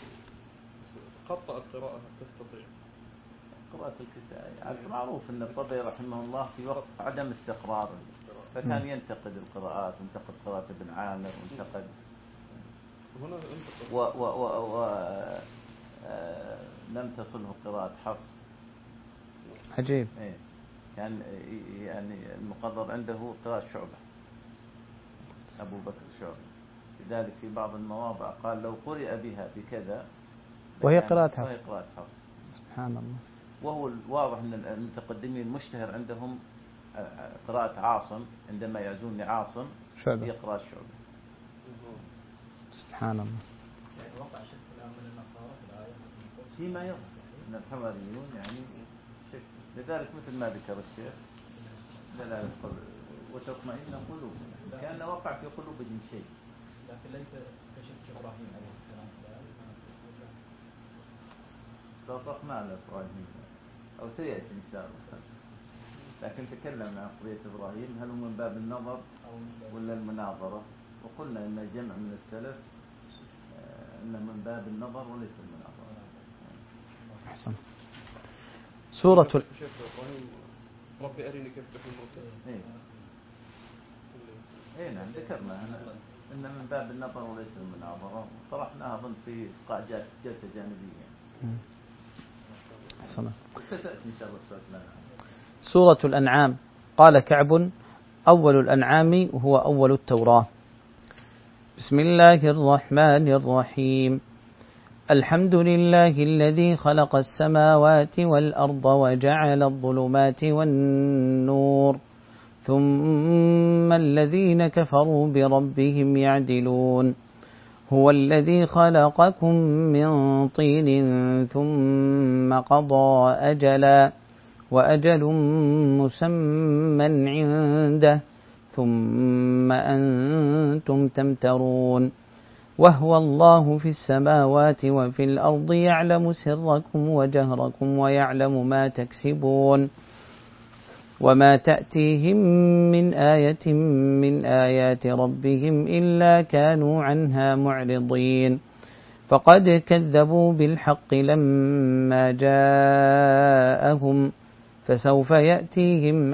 خطأ القراءة تستطيع قراءة الكسائي معروف أن الطبري رحمه الله في وقت عدم استقرار، فكان ينتقد القراءات، وانتقد قراءة ابن عامر، وانتقد هنا و و و و آه لم تصله قراءة حفص. عجيب. إيه كان يعني المقرر عنده قراءة شعبة، أبو بكر شعبة، لذلك في بعض المواضع قال لو قرئ بها بكذا وهي قراءة حفص. وهي قراءة حفص. سبحان الله. وهو الواضح أن المتقدمين المشتهر عندهم قراءة عاصم، عندما يعزون لعاصم شعبة هي قراءة شعبة. سبحان الله. يعني وقع شك الآن من النصارى في الآية فيما يظهر أن الحواريون يعني شك، لذلك مثل ما ذكر الشيخ دلالة القلب وتطمئن قلوبهم، كأن وقع في قلوبهم شيء، لكن ليس كشك إبراهيم عليه السلام. طرقنا على إبراهيم أو سيأتي إن شاء الله، لكن تكلمنا عن قضية إبراهيم هل هو من باب النظر ولا المناظرة، وقلنا أن جمع من السلف أنه من باب النظر وليس المناظرة. أحسن. سورة ال... شيخ إبراهيم ربي أريني كيف تحيي الموتى. إيه إيه نعم ذكرنا هنا أن من باب النظر وليس المناظرة، طرحناها أظن في قاعدة جلسة جانبية. أحسن. ستأتي إن شاء الله. سورة الأنعام. قال كعب: أول الأنعام وهو أول التوراة. بسم الله الرحمن الرحيم. الحمد لله الذي خلق السماوات والأرض وجعل الظلمات والنور ثم الذين كفروا بربهم يعدلون. هو الذي خلقكم من طين ثم قضى أجلا وأجل مسمى عنده ثم أنتم تمترون. وهو الله في السماوات وفي الأرض يعلم سركم وجهركم ويعلم ما تكسبون. وما تأتيهم من آية من آيات ربهم إلا كانوا عنها معرضين. فقد كذبوا بالحق لما جاءهم فسوف يأتيهم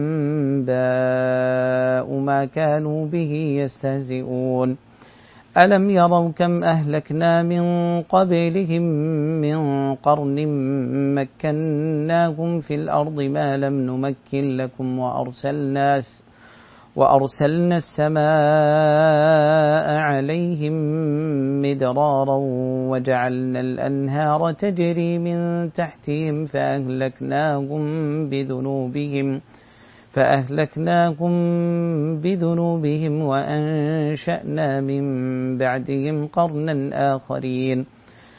أنباء ما كانوا به يستهزئون. ألم يروا كم أهلكنا من قبلهم من قرن مكناهم في الأرض ما لم نمكن لكم وأرسلنا وأرسلنا السماء عليهم مدرارا وجعلنا الأنهار تجري من تحتهم فأهلكناهم بذنوبهم فأهلكناهم بذنوبهم وأنشأنا من بعدهم قرنا آخرين.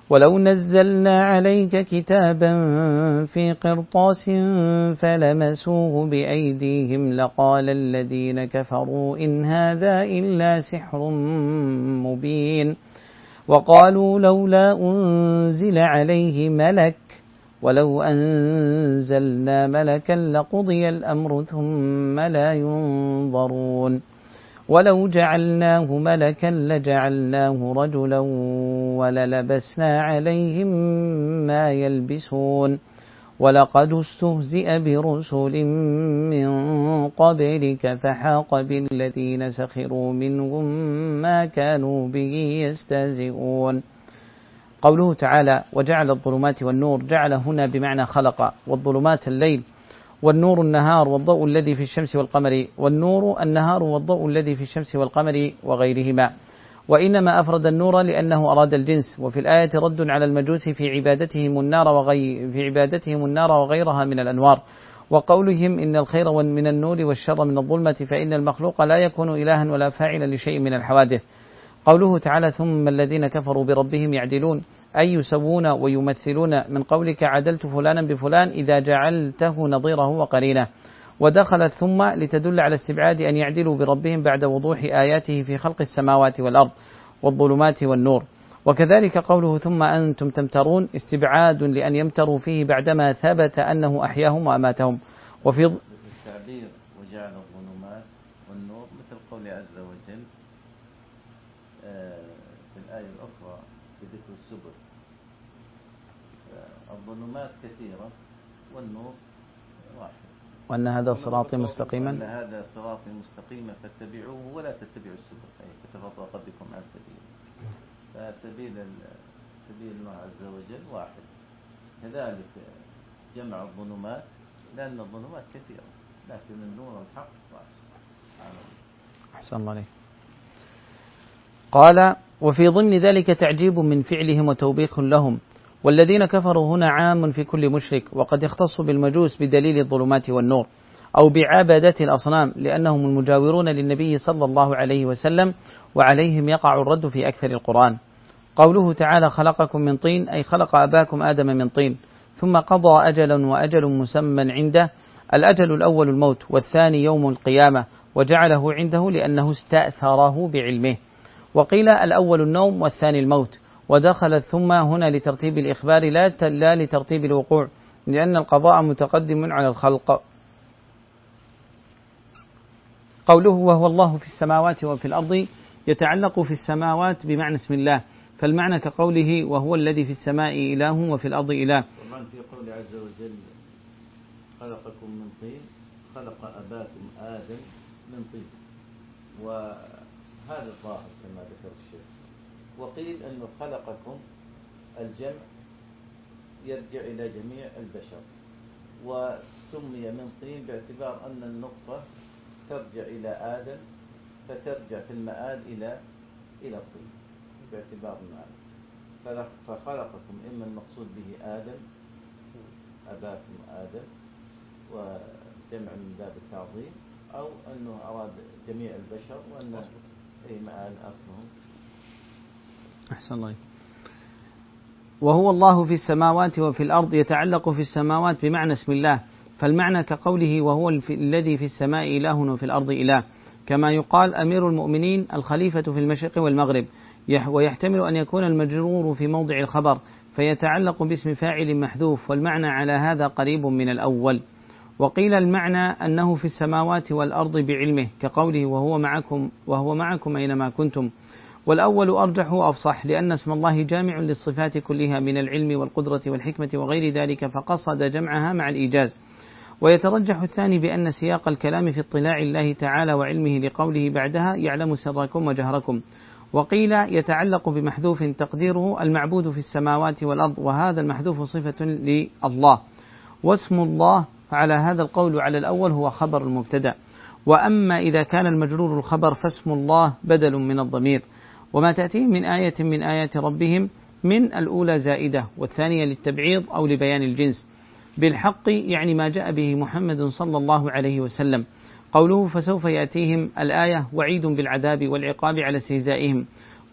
ولو نزلنا عليك كتابا في قرطاس فلمسوه بأيديهم لقال الذين كفروا إن هذا إلا سحر مبين وقالوا لولا أنزل عليه ملك ولو أنزلنا ملكا لقضي الأمر ثم لا ينظرون ولو جعلناه ملكا لجعلناه رجلا وللبسنا عليهم ما يلبسون ولقد استهزئ برسل من قبلك فحاق بالذين سخروا منهم ما كانوا به يستهزئون. قوله تعالى وجعل الظلمات والنور، جعل هنا بمعنى خلق، والظلمات الليل والنور النهار والضوء الذي في الشمس والقمر، والنور النهار والضوء الذي في الشمس والقمر وغيرهما، وإنما أفرد النور لأنه أراد الجنس. وفي الآية رد على المجوس في عبادتهم النار وغي في عبادتهم النار وغيرها من الأنوار، وقولهم إن الخير من النور والشر من الظلمة، فإن المخلوق لا يكون إلها ولا فاعلا لشيء من الحوادث. قوله تعالى ثم الذين كفروا بربهم يعدلون، أي يسوون ويمثلون، من قولك عدلت فلانا بفلان إذا جعلته نظيره وقرينه. ودخلت ثم لتدل على استبعاد أن يعدلوا بربهم بعد وضوح آياته في خلق السماوات والأرض والظلمات والنور. وكذلك قوله ثم أنتم تمترون استبعاد لأن يمتروا فيه بعدما ثبت أنه أحياهم وأماتهم. وفي التعبير وجعل الظلمات والنور مثل قول عز وجل في الآية الأخرى في ذكر السبل، الظلمات كثيرة والنور واحد، وأن هذا صراطي مستقيما وأن هذا صراطي مستقيما فاتبعوه ولا تتبعوا السبل أي فتفرق بكم عن سبيله. فسبيل سبيل الله عز وجل واحد. كذلك جمع الظلمات لأن الظلمات كثيرة لكن النور والحق واحد. أحسن الله عليك. قال وفي ضمن ذلك تعجيب من فعلهم وتوبيخ لهم. والذين كفروا هنا عام في كل مشرك، وقد يختص بالمجوس بدليل الظلمات والنور أو بعبادة الأصنام لأنهم المجاورون للنبي صلى الله عليه وسلم، وعليهم يقع الرد في أكثر القرآن. قوله تعالى خلقكم من طين، أي خلق أباكم آدم من طين، ثم قضى أجلا وأجل مسمى عنده، الأجل الأول الموت والثاني يوم القيامة، وجعله عنده لأنه استأثره بعلمه. وقيل الأول النوم والثاني الموت، ودخل ثم هنا لترتيب الإخبار لا لترتيب الوقوع، لأن القضاء متقدم على الخلق. قوله وهو الله في السماوات وفي الأرض يتعلق في السماوات بمعنى اسم الله، فالمعنى كقوله وهو الذي في السماء إله وفي الأرض إله. طبعا في قول عز وجل خلقكم من طين، خلق أباكم آدم من طين، وهذا الظاهر كما ذكر الشيخ. وقيل أنه خلقكم الجمع يرجع إلى جميع البشر، وسمي من طين باعتبار أن النقطة ترجع إلى آدم فترجع في المآل إلى إلى الطين باعتبار المعنى. فخلقكم إما المقصود به آدم أباكم آدم وجمع من باب التعظيم، أو أنه أراد جميع البشر وأن أي مآل أصلهم. أحسن الله. وهو الله في السماوات وفي الأرض يتعلق في السماوات بمعنى اسم الله، فالمعنى كقوله وهو الذي في السماء إله وفي الأرض إله، كما يقال أمير المؤمنين الخليفة في المشرق والمغرب، ويحتمل أن يكون المجرور في موضع الخبر فيتعلق باسم فاعل محذوف، والمعنى على هذا قريب من الأول. وقيل المعنى أنه في السماوات والأرض بعلمه، كقوله وهو معكم وهو معكم أينما كنتم، والأول أرجح وأفصح لأن اسم الله جامع للصفات كلها من العلم والقدرة والحكمة وغير ذلك، فقصد جمعها مع الإيجاز. ويترجح الثاني بأن سياق الكلام في اطلاع الله تعالى وعلمه لقوله بعدها يعلم سركم وجهركم. وقيل يتعلق بمحذوف تقديره المعبود في السماوات والأرض، وهذا المحذوف صفة لله، واسم الله على هذا القول على الأول هو خبر المبتدأ. وأما إذا كان المجرور الخبر فاسم الله بدل من الضمير. وما تأتيه من آية من آيات ربهم من الأولى زائدة، والثانية للتبعيض أو لبيان الجنس. بالحق يعني ما جاء به محمد صلى الله عليه وسلم. قوله فسوف يأتيهم الآية وعيد بالعذاب والعقاب على استهزائهم.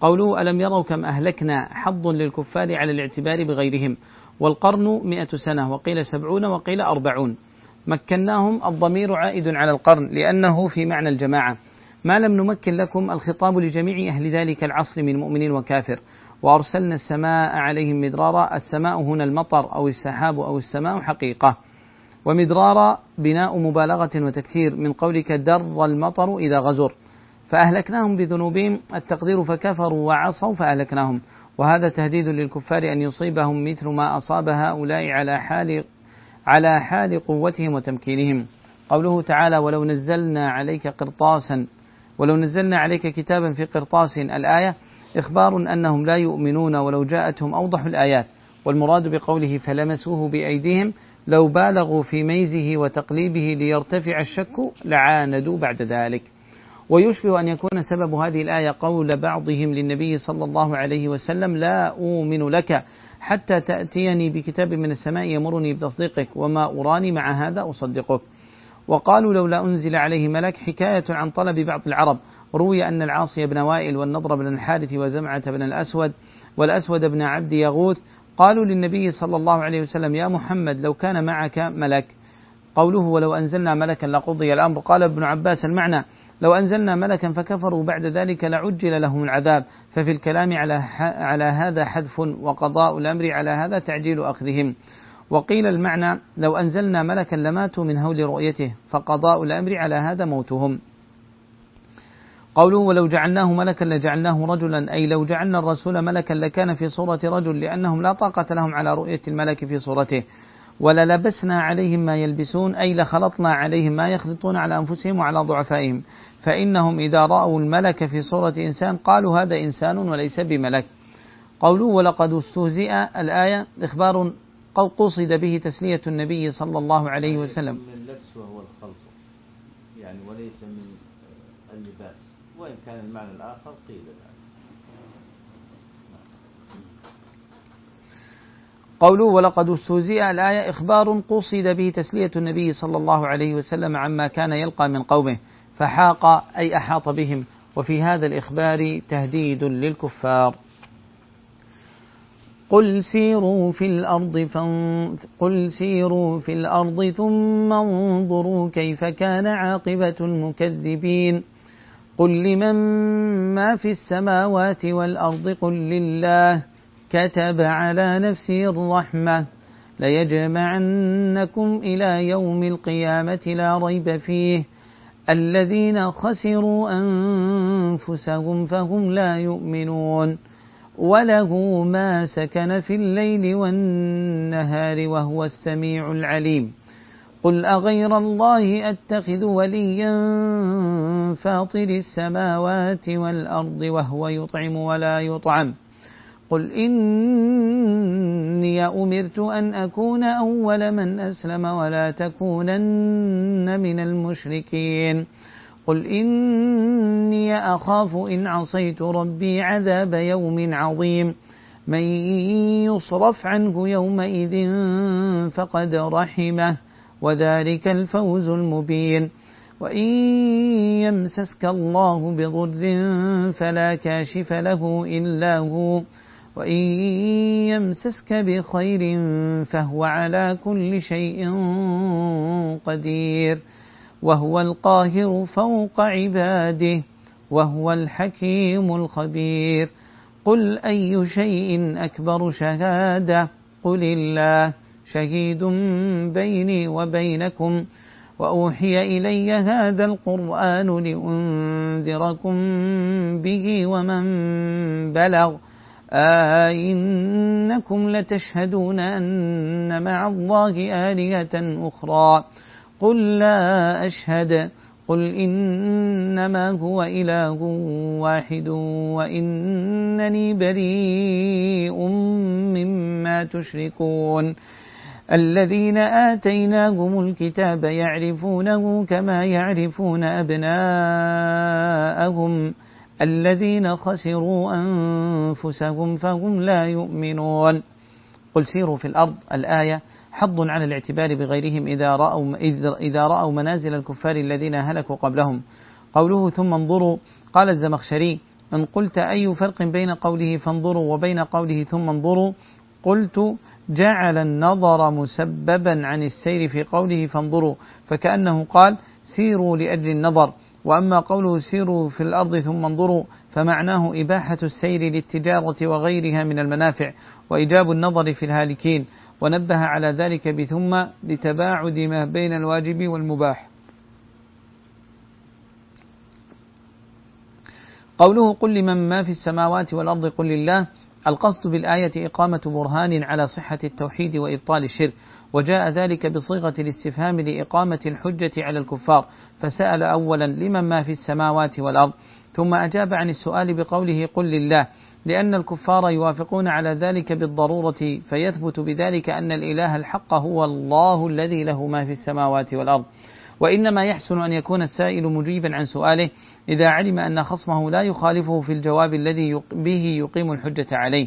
قوله ألم يروا كم أهلكنا حظ للكفار على الاعتبار بغيرهم، والقرن مئة سنة وقيل سبعون وقيل أربعون. مكناهم الضمير عائد على القرن لأنه في معنى الجماعة. ما لم نمكن لكم الخطاب لجميع أهل ذلك العصر من مؤمن وكافر. وأرسلنا السماء عليهم مدرارا، السماء هنا المطر أو السحاب أو السماء حقيقة، ومدرارا بناء مبالغة وتكثير من قولك در المطر إذا غزر. فأهلكناهم بذنوبهم، التقدير فكفروا وعصوا فأهلكناهم، وهذا تهديد للكفار أن يصيبهم مثل ما أصاب هؤلاء على حال على حال قوتهم وتمكينهم. قوله تعالى ولو نزلنا عليك قرطاسا ولو نزلنا عليك كتابا في قرطاس، الآية إخبار أنهم لا يؤمنون ولو جاءتهم أوضح الآيات، والمراد بقوله فلمسوه بأيديهم لو بالغوا في ميزه وتقليبه ليرتفع الشك لعاندوا بعد ذلك. ويشبه أن يكون سبب هذه الآية قول بعضهم للنبي صلى الله عليه وسلم لا أؤمن لك حتى تأتيني بكتاب من السماء يمرني بتصديقك وما أراني مع هذا أصدقك. وقالوا لولا أنزل عليه ملك، حكاية عن طلب بعض العرب. روي أن العاصي بن وائل والنضر بن الحارث وزمعة بن الأسود والأسود بن عبد يغوث قالوا للنبي صلى الله عليه وسلم يا محمد لو كان معك ملك. قوله ولو أنزلنا ملكا لقضي الأمر. قال ابن عباس المعنى لو أنزلنا ملكا فكفروا بعد ذلك لعجل لهم العذاب، ففي الكلام على على هذا حذف، وقضاء الأمر على هذا تعجيل أخذهم. وقيل المعنى لو أنزلنا ملكا لماتوا من هول رؤيته، فقضاء الأمر على هذا موتهم. قوله ولو جعلناه ملكا لجعلناه رجلا، أي لو جعلنا الرسول ملكا لكان في صورة رجل، لأنهم لا طاقة لهم على رؤية الملك في صورته. وللبسنا عليهم ما يلبسون، أي لخلطنا عليهم ما يخلطون على أنفسهم وعلى ضعفائهم، فإنهم إذا رأوا الملك في صورة إنسان قالوا هذا إنسان وليس بملك. قوله ولقد استهزئ، الآية إخبار قصد به تسلية النبي صلى الله عليه وسلم. من اللبس وهو الخلط يعني، وليس من اللباس، وإن كان المعنى الآخر قيل الآن. قوله ولقد استهزئ، الآية إخبار قصد به تسلية النبي صلى الله عليه وسلم عما كان يلقى من قومه، فحاق أي أحاط بهم، وفي هذا الإخبار تهديد للكفار. قل سيروا في الأرض فان... قل سيروا في الأرض ثم انظروا كيف كان عاقبة المكذبين. قل لمن ما في السماوات والأرض قل لله كتب على نفسه الرحمة ليجمعنكم إلى يوم القيامة لا ريب فيه الذين خسروا أنفسهم فهم لا يؤمنون وله ما سكن في الليل والنهار وهو السميع العليم. قل أغير الله أتخذ وليا فاطر السماوات والأرض وهو يطعم ولا يطعم. قل إني أمرت أن أكون أول من أسلم ولا تكونن من المشركين. قل إني أخاف إن عصيت ربي عذاب يوم عظيم. من يصرف عنه يومئذ فقد رحمه وذلك الفوز المبين. وإن يمسسك الله بضر فلا كاشف له إلا هو وإن يمسسك بخير فهو على كل شيء قدير وهو القاهر فوق عباده وهو الحكيم الخبير. قل أي شيء أكبر شهادة قل الله شهيد بيني وبينكم وأوحي إلي هذا القرآن لأنذركم به ومن بلغ أئنكم لتشهدون أن مع الله آلهة أخرى قل لا أشهد قل إنما هو إله واحد وإنني بريء مما تشركون. الذين آتيناهم الكتاب يعرفونه كما يعرفون أبناءهم الذين خسروا أنفسهم فهم لا يؤمنون. قل سيروا في الأرض، الآية حض على الاعتبار بغيرهم إذا رأوا, إذا رأوا منازل الكفار الذين هلكوا قبلهم. قوله ثم انظروا، قال الزمخشري إن قلت أي فرق بين قوله فانظروا وبين قوله ثم انظروا، قلت جعل النظر مسببا عن السير في قوله فانظروا، فكأنه قال سيروا لأجل النظر. وأما قوله سيروا في الأرض ثم انظروا فمعناه إباحة السير للتجارة وغيرها من المنافع وإيجاب النظر في الهالكين، ونبه على ذلك بثم لتباعد ما بين الواجب والمباح. قوله قل لمن ما في السماوات والأرض قل لله، القصد بالآية إقامة برهان على صحة التوحيد وإبطال الشرك، وجاء ذلك بصيغة الاستفهام لإقامة الحجة على الكفار، فسأل أولا لمن ما في السماوات والأرض، ثم أجاب عن السؤال بقوله قل لله، لأن الكفار يوافقون على ذلك بالضرورة، فيثبت بذلك أن الإله الحق هو الله الذي له ما في السماوات والأرض. وإنما يحسن أن يكون السائل مجيبا عن سؤاله إذا علم أن خصمه لا يخالفه في الجواب الذي به يقيم الحجة عليه.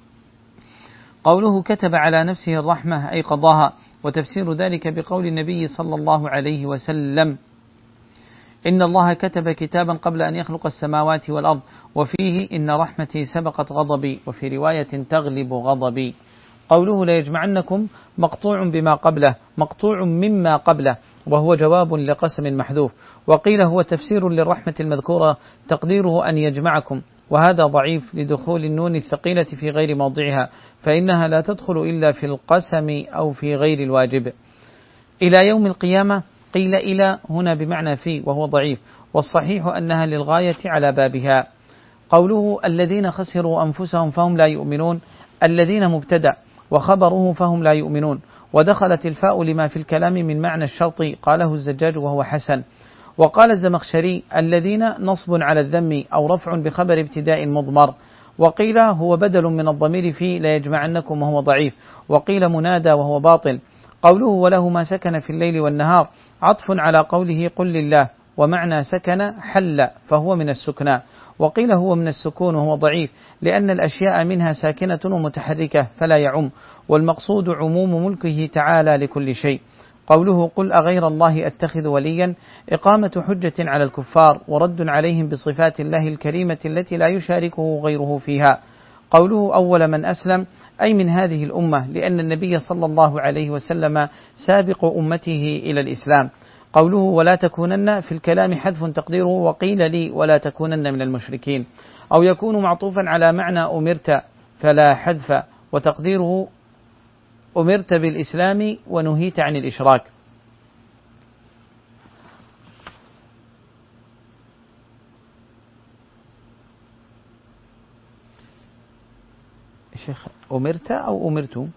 قوله كتب على نفسه الرحمة أي قضاها، وتفسير ذلك بقول النبي صلى الله عليه وسلم إن الله كتب كتابا قبل أن يخلق السماوات والأرض، وفيه إن رحمتي سبقت غضبي، وفي رواية تغلب غضبي. قوله لا يجمعنكم مقطوع بما قبله، مقطوع مما قبله، وهو جواب لقسم محذوف. وقيل هو تفسير للرحمة المذكورة تقديره أن يجمعكم، وهذا ضعيف لدخول النون الثقيلة في غير موضعها، فإنها لا تدخل إلا في القسم أو في غير الواجب. إلى يوم القيامة قيل إلى هنا بمعنى في، وهو ضعيف، والصحيح أنها للغاية على بابها. قوله الذين خسروا أنفسهم فهم لا يؤمنون، الذين مبتدأ وخبره فهم لا يؤمنون، ودخلت الفاء لما في الكلام من معنى الشرط، قاله الزجاج وهو حسن. وقال الزمخشري الذين نصب على الذم أو رفع بخبر ابتداء مضمر، وقيل هو بدل من الضمير في لا يجمعنكم وهو ضعيف، وقيل منادى وهو باطل. قوله وله ما سكن في الليل والنهار عطف على قوله قل لله، ومعنى سكن حل فهو من السكنى، وقيل هو من السكون وهو ضعيف لأن الأشياء منها ساكنة ومتحركة فلا يعم، والمقصود عموم ملكه تعالى لكل شيء. قوله قل أغير الله أتخذ وليا إقامة حجة على الكفار ورد عليهم بصفات الله الكريمة التي لا يشاركه غيره فيها. قوله أول من أسلم أي من هذه الأمة، لأن النبي صلى الله عليه وسلم سابق أمته إلى الإسلام. قوله ولا تكونن في الكلام حذف تقديره وقيل لي ولا تكونن من المشركين، أو يكون معطوفا على معنى أمرت فلا حذف، وتقديره أمرت بالإسلام ونهيت عن الإشراك. شيخ أمرت أو أمرت؟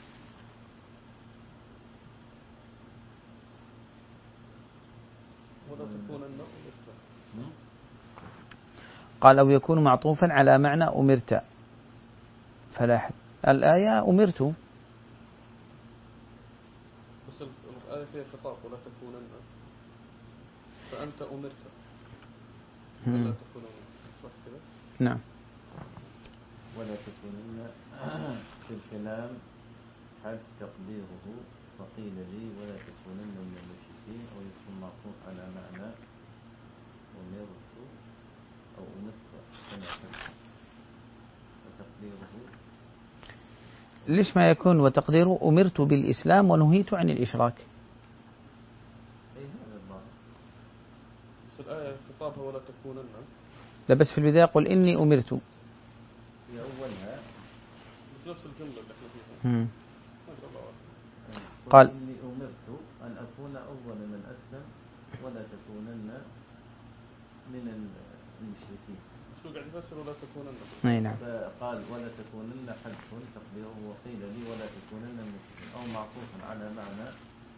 قال أو يكون معطوفا على معنى أمرت فلا حذف. الآية أمرت، بس الآية فيها خطاب ولا تكونن، فأنت أمرت ولا تكونن، صح كده؟ نعم. ولا تكونن في الكلام حذف تقديره وقيل لي ولا تكونن من المشركين، أو يكون معطوف على معنى أمرت أو أمرت وتقديره. ليش ما يكون وتقديره أمرت بالإسلام ونهيت عن الإشراك؟ أي هذا الظاهر. بس الآية خطابها ولا تكونن. لا بس في البداية قل إني أمرت. في أولها. بس نفس الجملة اللي احنا فيها. مم. قال قال إني أمرت أن أكون أول من أسلم ولا تكونن من المشركين. شو قاعد يفسر ولا تكونن؟ أي نعم. فقال ولا تكونن حذف تقديره وقيل لي ولا تكونن من المشركين، أو معطوفا على معنى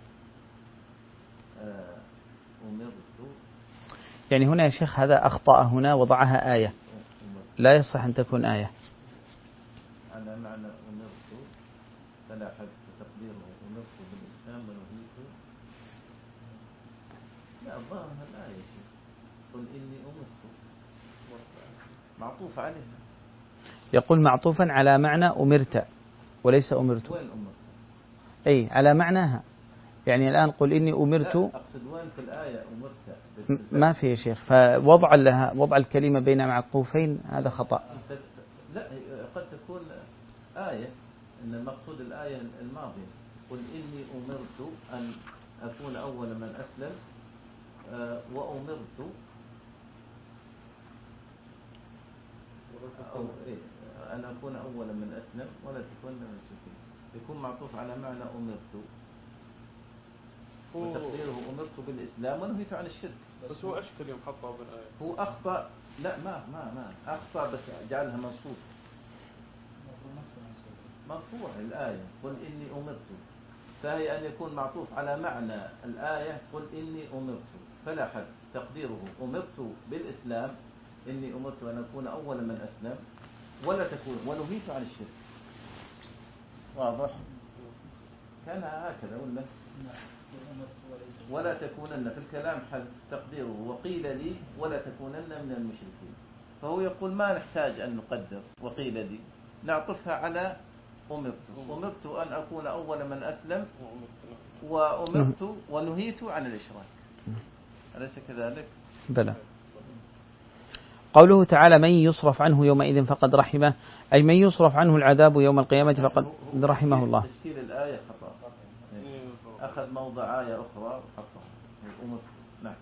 أمرت. يعني هنا يا شيخ هذا أخطأ، هنا وضعها آية، لا يصح أن تكون آية. على معنى أمرت فلا حذف تقديره أمرت بالإسلام ونهيت. لا الظاهر الآية شيخ قل إني أمرت معطوف عليها. يقول معطوفا على معنى أمرت وليس أمرت. وين أمرت؟ أي على معناها، يعني الآن قل إني أمرت. أقصد وين في الآية أمرت؟ ما في يا شيخ، فوضع لها وضع الكلمة بين معقوفين هذا خطأ. لا قد تكون آية إن المقصود الآية الماضية، قل إني أمرت أن أكون أول من أسلم وأمرت أو إيه أن أكون أول من أسلم ولا تكون من المشركين، يكون معطوف على معنى أمرت وتقديره أمرت بالإسلام ونهيت عن الشرك. بس هو أشكل يوم حطها بالآية، هو أخطأ. لا ما ما ما أخطأ، بس جعلها منصوب مرفوع الآية قل إني أمرت، فهي أن يكون معطوف على معنى الآية قل إني أمرت، فلا حد تقديره أمرت بالإسلام، إني أمرت أن أكون أول من أسلم ولا تكون ونهيت عن الشرك. واضح؟ كان هكذا ولا ولا تكونن في الكلام حذف تقديره وقيل لي ولا تكونن من المشركين، فهو يقول ما نحتاج أن نقدر وقيل لي، نعطفها على أمرت أمرت أن أكون أول من أسلم وأمرت ونهيت عن الإشراك، أليس كذلك؟ بلى. قوله تعالى من يصرف عنه يومئذ فقد رحمه، أي من يصرف عنه العذاب يوم القيامة فقد رحمه الله. تشكيل الآية خطأ، أخذ موضع آية أخرى وحطها أمرت. نعم.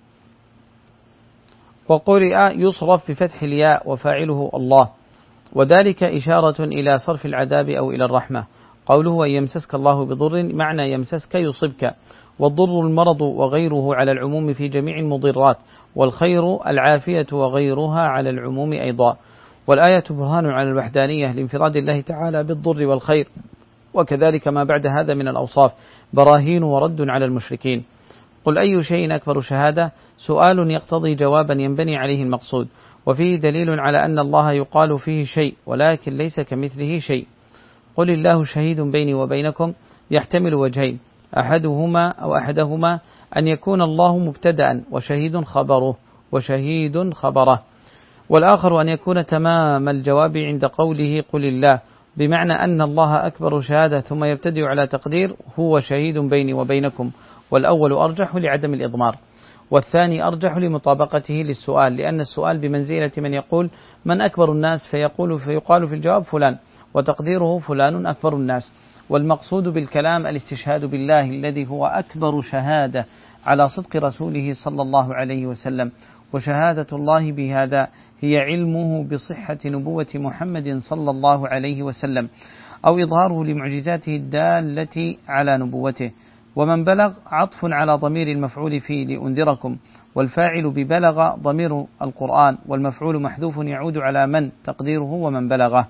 وقرئ يصرف بفتح الياء وفاعله الله، وذلك إشارة إلى صرف العذاب أو إلى الرحمة. قوله وإن يمسسك الله بضر معنى يمسسك يصبك، والضر المرض وغيره على العموم في جميع المضرات، والخير العافية وغيرها على العموم أيضا. والآية برهان على الوحدانية لانفراد الله تعالى بالضر والخير، وكذلك ما بعد هذا من الأوصاف براهين ورد على المشركين. قل أي شيء أكبر شهادة؟ سؤال يقتضي جوابا ينبني عليه المقصود، وفيه دليل على أن الله يقال فيه شيء ولكن ليس كمثله شيء. قل الله شهيد بيني وبينكم يحتمل وجهين، أحدهما أو أحدهما أن يكون الله مبتدأ وشهيد خبره وشهيد خبره، والآخر أن يكون تمام الجواب عند قوله قل الله، بمعنى أن الله أكبر شهادة ثم يبتدئ على تقدير هو شهيد بيني وبينكم، والأول أرجح لعدم الإضمار، والثاني أرجح لمطابقته للسؤال، لأن السؤال بمنزلة من يقول من أكبر الناس فيقول فيقال في الجواب فلان، وتقديره فلان أكبر الناس. والمقصود بالكلام الاستشهاد بالله الذي هو أكبر شهادة على صدق رسوله صلى الله عليه وسلم، وشهادة الله بهذا هي علمه بصحة نبوة محمد صلى الله عليه وسلم، أو إظهاره لمعجزاته الدالة على نبوته. ومن بلغ عطف على ضمير المفعول فيه لأنذركم، والفاعل ببلغ ضمير القرآن، والمفعول محذوف يعود على من تقديره ومن بلغه.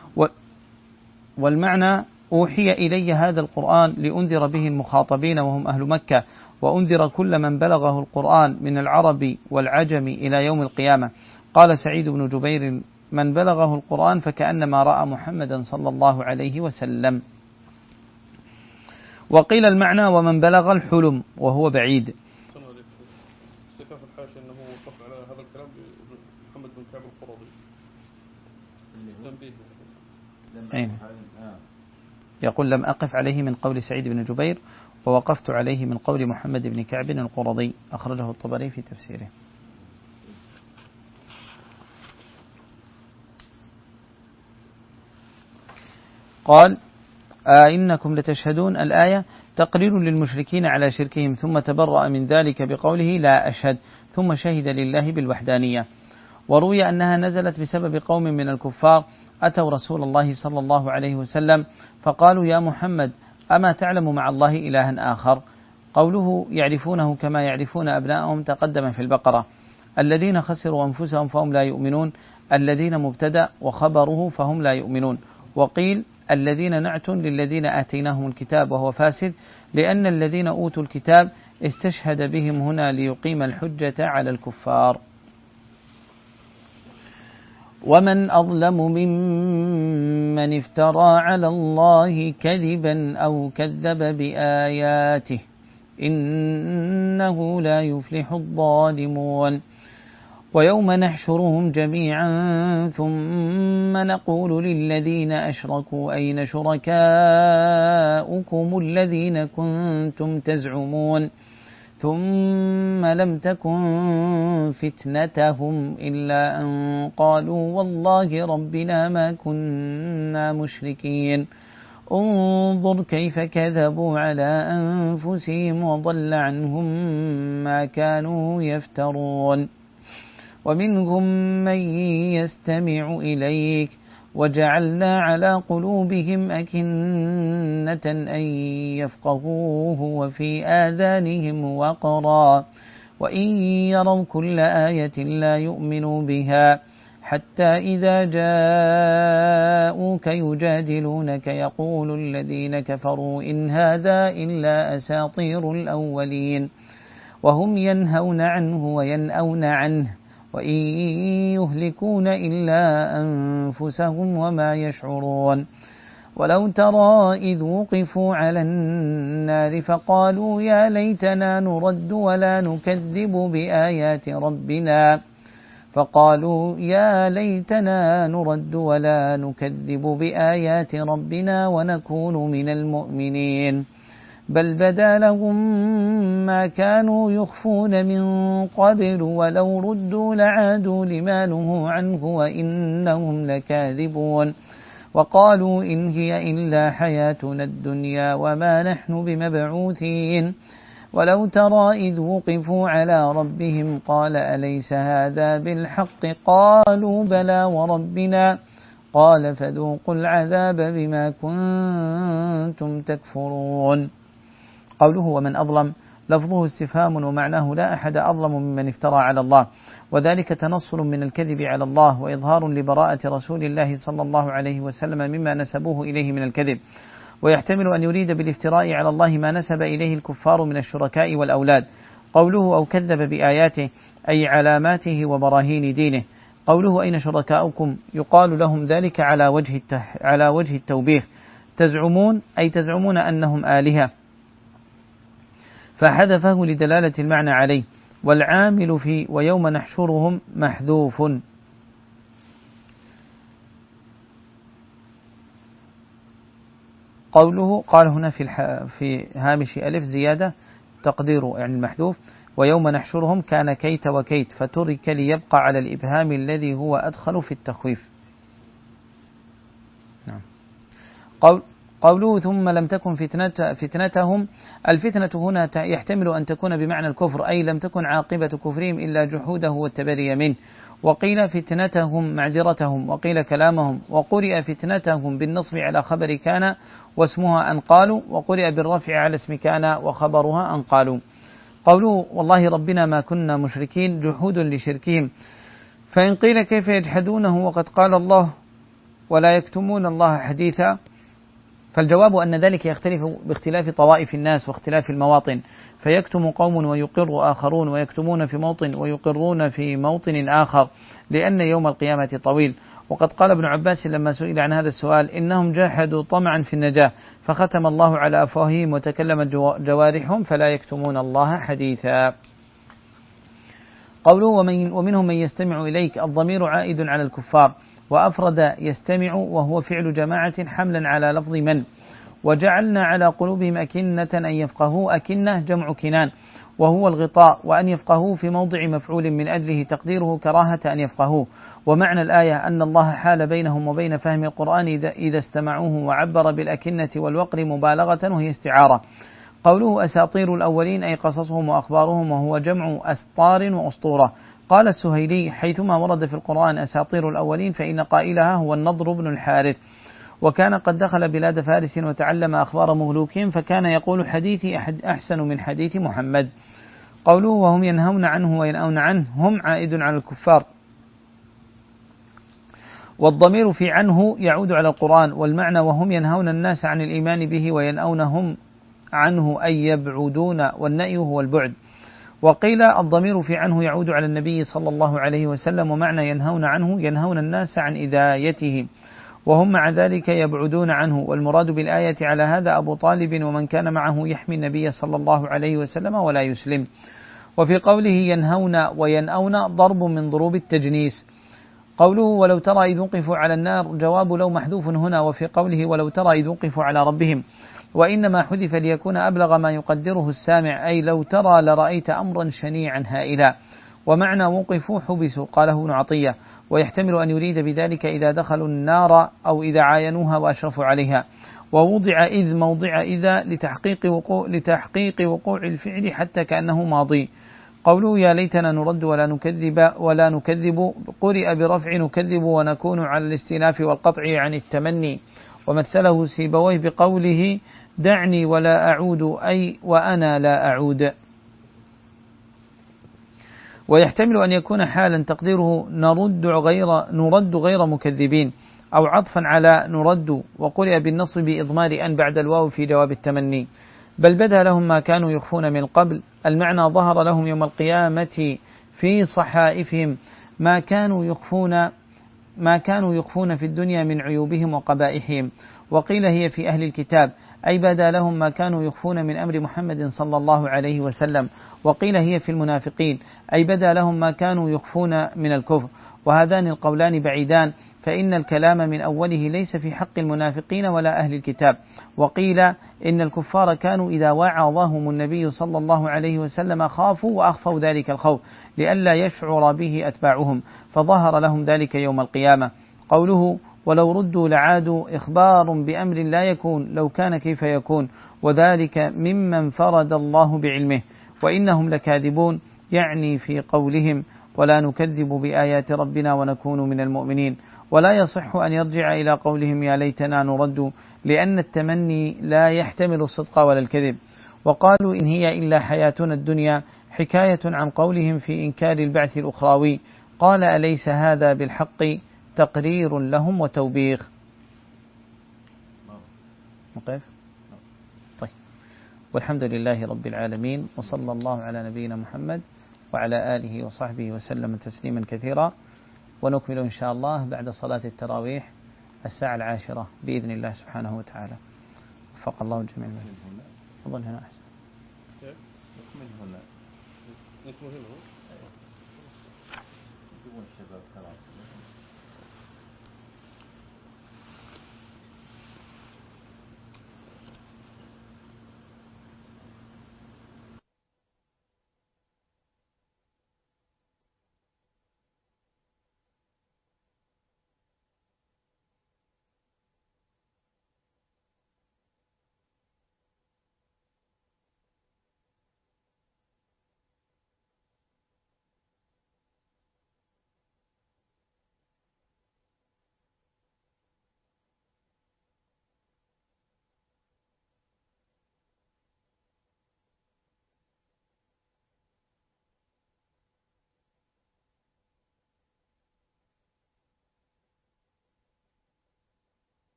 والمعنى أوحي إلي هذا القرآن لأنذر به المخاطبين وهم أهل مكة، وأنذر كل من بلغه القرآن من العرب والعجم إلى يوم القيامة. قال سعيد بن جبير من بلغه القرآن فكأنما رأى محمدا صلى الله عليه وسلم. وقيل المعنى ومن بلغ الحلم وهو بعيد. استكاف الحاشا أنه وقف على هذا الكلام محمد بن كعب القرظي. أين؟ يقول لم أقف عليه من قول سعيد بن جبير، ووقفت عليه من قول محمد بن كعب القرظي، أخرجه الطبري في تفسيره. قال آه إنكم لتشهدون، الآية تقرير للمشركين على شركهم، ثم تبرأ من ذلك بقوله لا أشهد، ثم شهد لله بالوحدانية. وروي أنها نزلت بسبب قوم من الكفار أتوا رسول الله صلى الله عليه وسلم فقالوا يا محمد أما تعلم مع الله إلها آخر؟ قوله يعرفونه كما يعرفون أبناءهم تقدم في البقرة. الذين خسروا أنفسهم فهم لا يؤمنون، الذين مبتدأ وخبره فهم لا يؤمنون. وقيل الذين نعت للذين آتيناهم الكتاب وهو فاسد، لأن الذين أوتوا الكتاب استشهد بهم هنا ليقيم الحجة على الكفار. ومن أظلم ممن افترى على الله كذبا أو كذب بآياته إنه لا يفلح الظالمون. ويوم نحشرهم جميعا ثم نقول للذين أشركوا أين شركاؤكم الذين كنتم تزعمون ثم لم تكن فتنتهم إلا أن قالوا والله ربنا ما كنا مشركين انظر كيف كذبوا على أنفسهم وضل عنهم ما كانوا يفترون ومنهم من يستمع إليك وجعلنا على قلوبهم أكنة أن يفقهوه وفي آذانهم وقرا وإن يروا كل آية لا يؤمنوا بها حتى إذا جاءوك يجادلونك يقول الذين كفروا إن هذا إلا أساطير الأولين وهم ينهون عنه وينأون عنه وإن يهلكون إلا أنفسهم وما يشعرون ولو ترى إذ وقفوا على النار فقالوا يا ليتنا نرد ولا نكذب بآيات ربنا فقالوا يا ليتنا نرد ولا نكذب بآيات ربنا ونكون من المؤمنين بل بدا لهم ما كانوا يخفون من قبل ولو ردوا لعادوا لما نهوا عنه وإنهم لكاذبون وقالوا إن هي إلا حياتنا الدنيا وما نحن بمبعوثين ولو ترى إذ وقفوا على ربهم قال أليس هذا بالحق قالوا بلى وربنا قال فذوقوا العذاب بما كنتم تكفرون. قوله ومن أظلم لفظه استفهام ومعناه لا أحد أظلم ممن افترى على الله، وذلك تنصل من الكذب على الله وإظهار لبراءة رسول الله صلى الله عليه وسلم مما نسبوه إليه من الكذب، ويحتمل أن يريد بالافتراء على الله ما نسب إليه الكفار من الشركاء والأولاد. قوله أو كذب بآياته أي علاماته وبراهين دينه. قوله أين شركاؤكم يقال لهم ذلك على وجه التح... على وجه التوبيخ. تزعمون أي تزعمون أنهم آلهة، فحذفه لدلالة المعنى عليه، والعامل في ويوم نحشرهم محذوف. قوله قال هنا في الح... في هامش ألف زيادة تقديره يعني المحذوف ويوم نحشرهم كان كيت وكيت فترك ليبقى على الإبهام الذي هو أدخل في التخويف. نعم. قول قوله ثم لم تكن فتنة فتنتهم، الفتنة هنا يحتمل أن تكون بمعنى الكفر أي لم تكن عاقبة كفرهم إلا جحوده والتبري منه، وقيل فتنتهم معذرتهم، وقيل كلامهم، وقرئ فتنتهم بالنصب على خبر كان واسمها أن قالوا، وقرئ بالرفع على اسم كان وخبرها أن قالوا. قوله والله ربنا ما كنا مشركين جحود لشركهم، فإن قيل كيف يجحدونه وقد قال الله ولا يكتمون الله حديثا، فالجواب أن ذلك يختلف باختلاف طوائف الناس واختلاف المواطن، فيكتم قوم ويقر آخرون، ويكتمون في موطن ويقرون في موطن آخر، لأن يوم القيامة طويل. وقد قال ابن عباس لما سئل عن هذا السؤال إنهم جاحدوا طمعا في النجاة فختم الله على أفواههم وتكلمت جوارحهم فلا يكتمون الله حديثا. قوله ومن ومنهم من يستمع إليك، الضمير عائد على الكفار، وأفرد يستمع وهو فعل جماعة حملا على لفظ من. وجعلنا على قلوبهم أكنة أن يفقهوا، أكنة جمع كنان وهو الغطاء، وأن يفقهوا في موضع مفعول من أجله تقديره كراهة أن يفقهوه. ومعنى الآية أن الله حال بينهم وبين فهم القرآن إذا استمعوه، وعبر بالأكنة والوقر مبالغة وهي استعارة. قوله أساطير الأولين أي قصصهم وأخبارهم، وهو جمع أسطار وأسطورة. قال السهيلي حيثما ورد في القرآن أساطير الأولين فإن قائلها هو النضر بن الحارث، وكان قد دخل بلاد فارس وتعلم أخبار مهلوكهم، فكان يقول حديثي أحسن من حديث محمد. قوله وهم ينهون عنه وينأون عنه، هم عائد على الكفار، والضمير في عنه يعود على القرآن، والمعنى وهم ينهون الناس عن الإيمان به وينأونهم عنه أي يبعدون، والنأي هو البعد. وقيل الضمير في عنه يعود على النبي صلى الله عليه وسلم، ومعنى ينهون عنه ينهون الناس عن إذايته، وهم مع ذلك يبعدون عنه. والمراد بالآية على هذا أبو طالب ومن كان معه يحمي النبي صلى الله عليه وسلم ولا يسلم. وفي قوله ينهون وينأون ضرب من ضروب التجنيس. قوله ولو ترى إذ وقفوا على النار جواب لو محذوف هنا، وفي قوله ولو ترى إذ وقفوا على ربهم، وإنما حذف ليكون أبلغ ما يقدره السامع، أي لو ترى لرأيت أمرا شنيعا هائلا. ومعنى وقفوا حبسوا، قاله ابن عطية، ويحتمل أن يريد بذلك إذا دخلوا النار أو إذا عاينوها وأشرفوا عليها. ووضع إذ موضع إذا لتحقيق وقوع, لتحقيق وقوع الفعل حتى كأنه ماضي. قوله يا ليتنا نرد ولا نكذب ولا نكذب قرئ برفع نكذب ونكون على الاستئناف والقطع عن التمني. ومثله سيبويه بقوله دعني ولا أعود، أي وأنا لا أعود. ويحتمل أن يكون حالا تقديره نرد غير, نرد غير مكذبين، أو عطفا على نرد، وقرئ بالنصب بإضمار أن بعد الواو في جواب التمني. بل بدا لهم ما كانوا يخفون من قبل، المعنى ظهر لهم يوم القيامة في صحائفهم ما كانوا يخفون ما كانوا يخفون في الدنيا من عيوبهم وقبائحهم. وقيل هي في أهل الكتاب، أي بدا لهم ما كانوا يخفون من أمر محمد صلى الله عليه وسلم. وقيل هي في المنافقين، أي بدا لهم ما كانوا يخفون من الكفر. وهذان القولان بعيدان، فإن الكلام من أوله ليس في حق المنافقين ولا أهل الكتاب. وقيل إن الكفار كانوا إذا وعظهم النبي صلى الله عليه وسلم خافوا وأخفوا ذلك الخوف لئلا يشعر به أتباعهم، فظهر لهم ذلك يوم القيامة. قوله ولو ردوا لعادوا إخبار بأمر لا يكون لو كان كيف يكون، وذلك ممن فرد الله بعلمه. وإنهم لكاذبون، يعني في قولهم ولا نكذب بآيات ربنا ونكون من المؤمنين. ولا يصح أن يرجع إلى قولهم يا ليتنا نرد، لأن التمني لا يحتمل الصدق ولا الكذب. وقالوا إن هي إلا حياتنا الدنيا، حكاية عن قولهم في إنكار البعث الأخراوي. قال أليس هذا بالحق تقرير لهم وتوبيخ. مقف؟ طيب، والحمد لله رب العالمين، وصلى الله على نبينا محمد وعلى آله وصحبه وسلم تسليما كثيرا. ونكمل إن شاء الله بعد صلاة التراويح الساعة العاشرة بإذن الله سبحانه وتعالى. وفق الله الجميع. أظن هنا أحسن. نكمل هنا. نكمل هنا. الشباب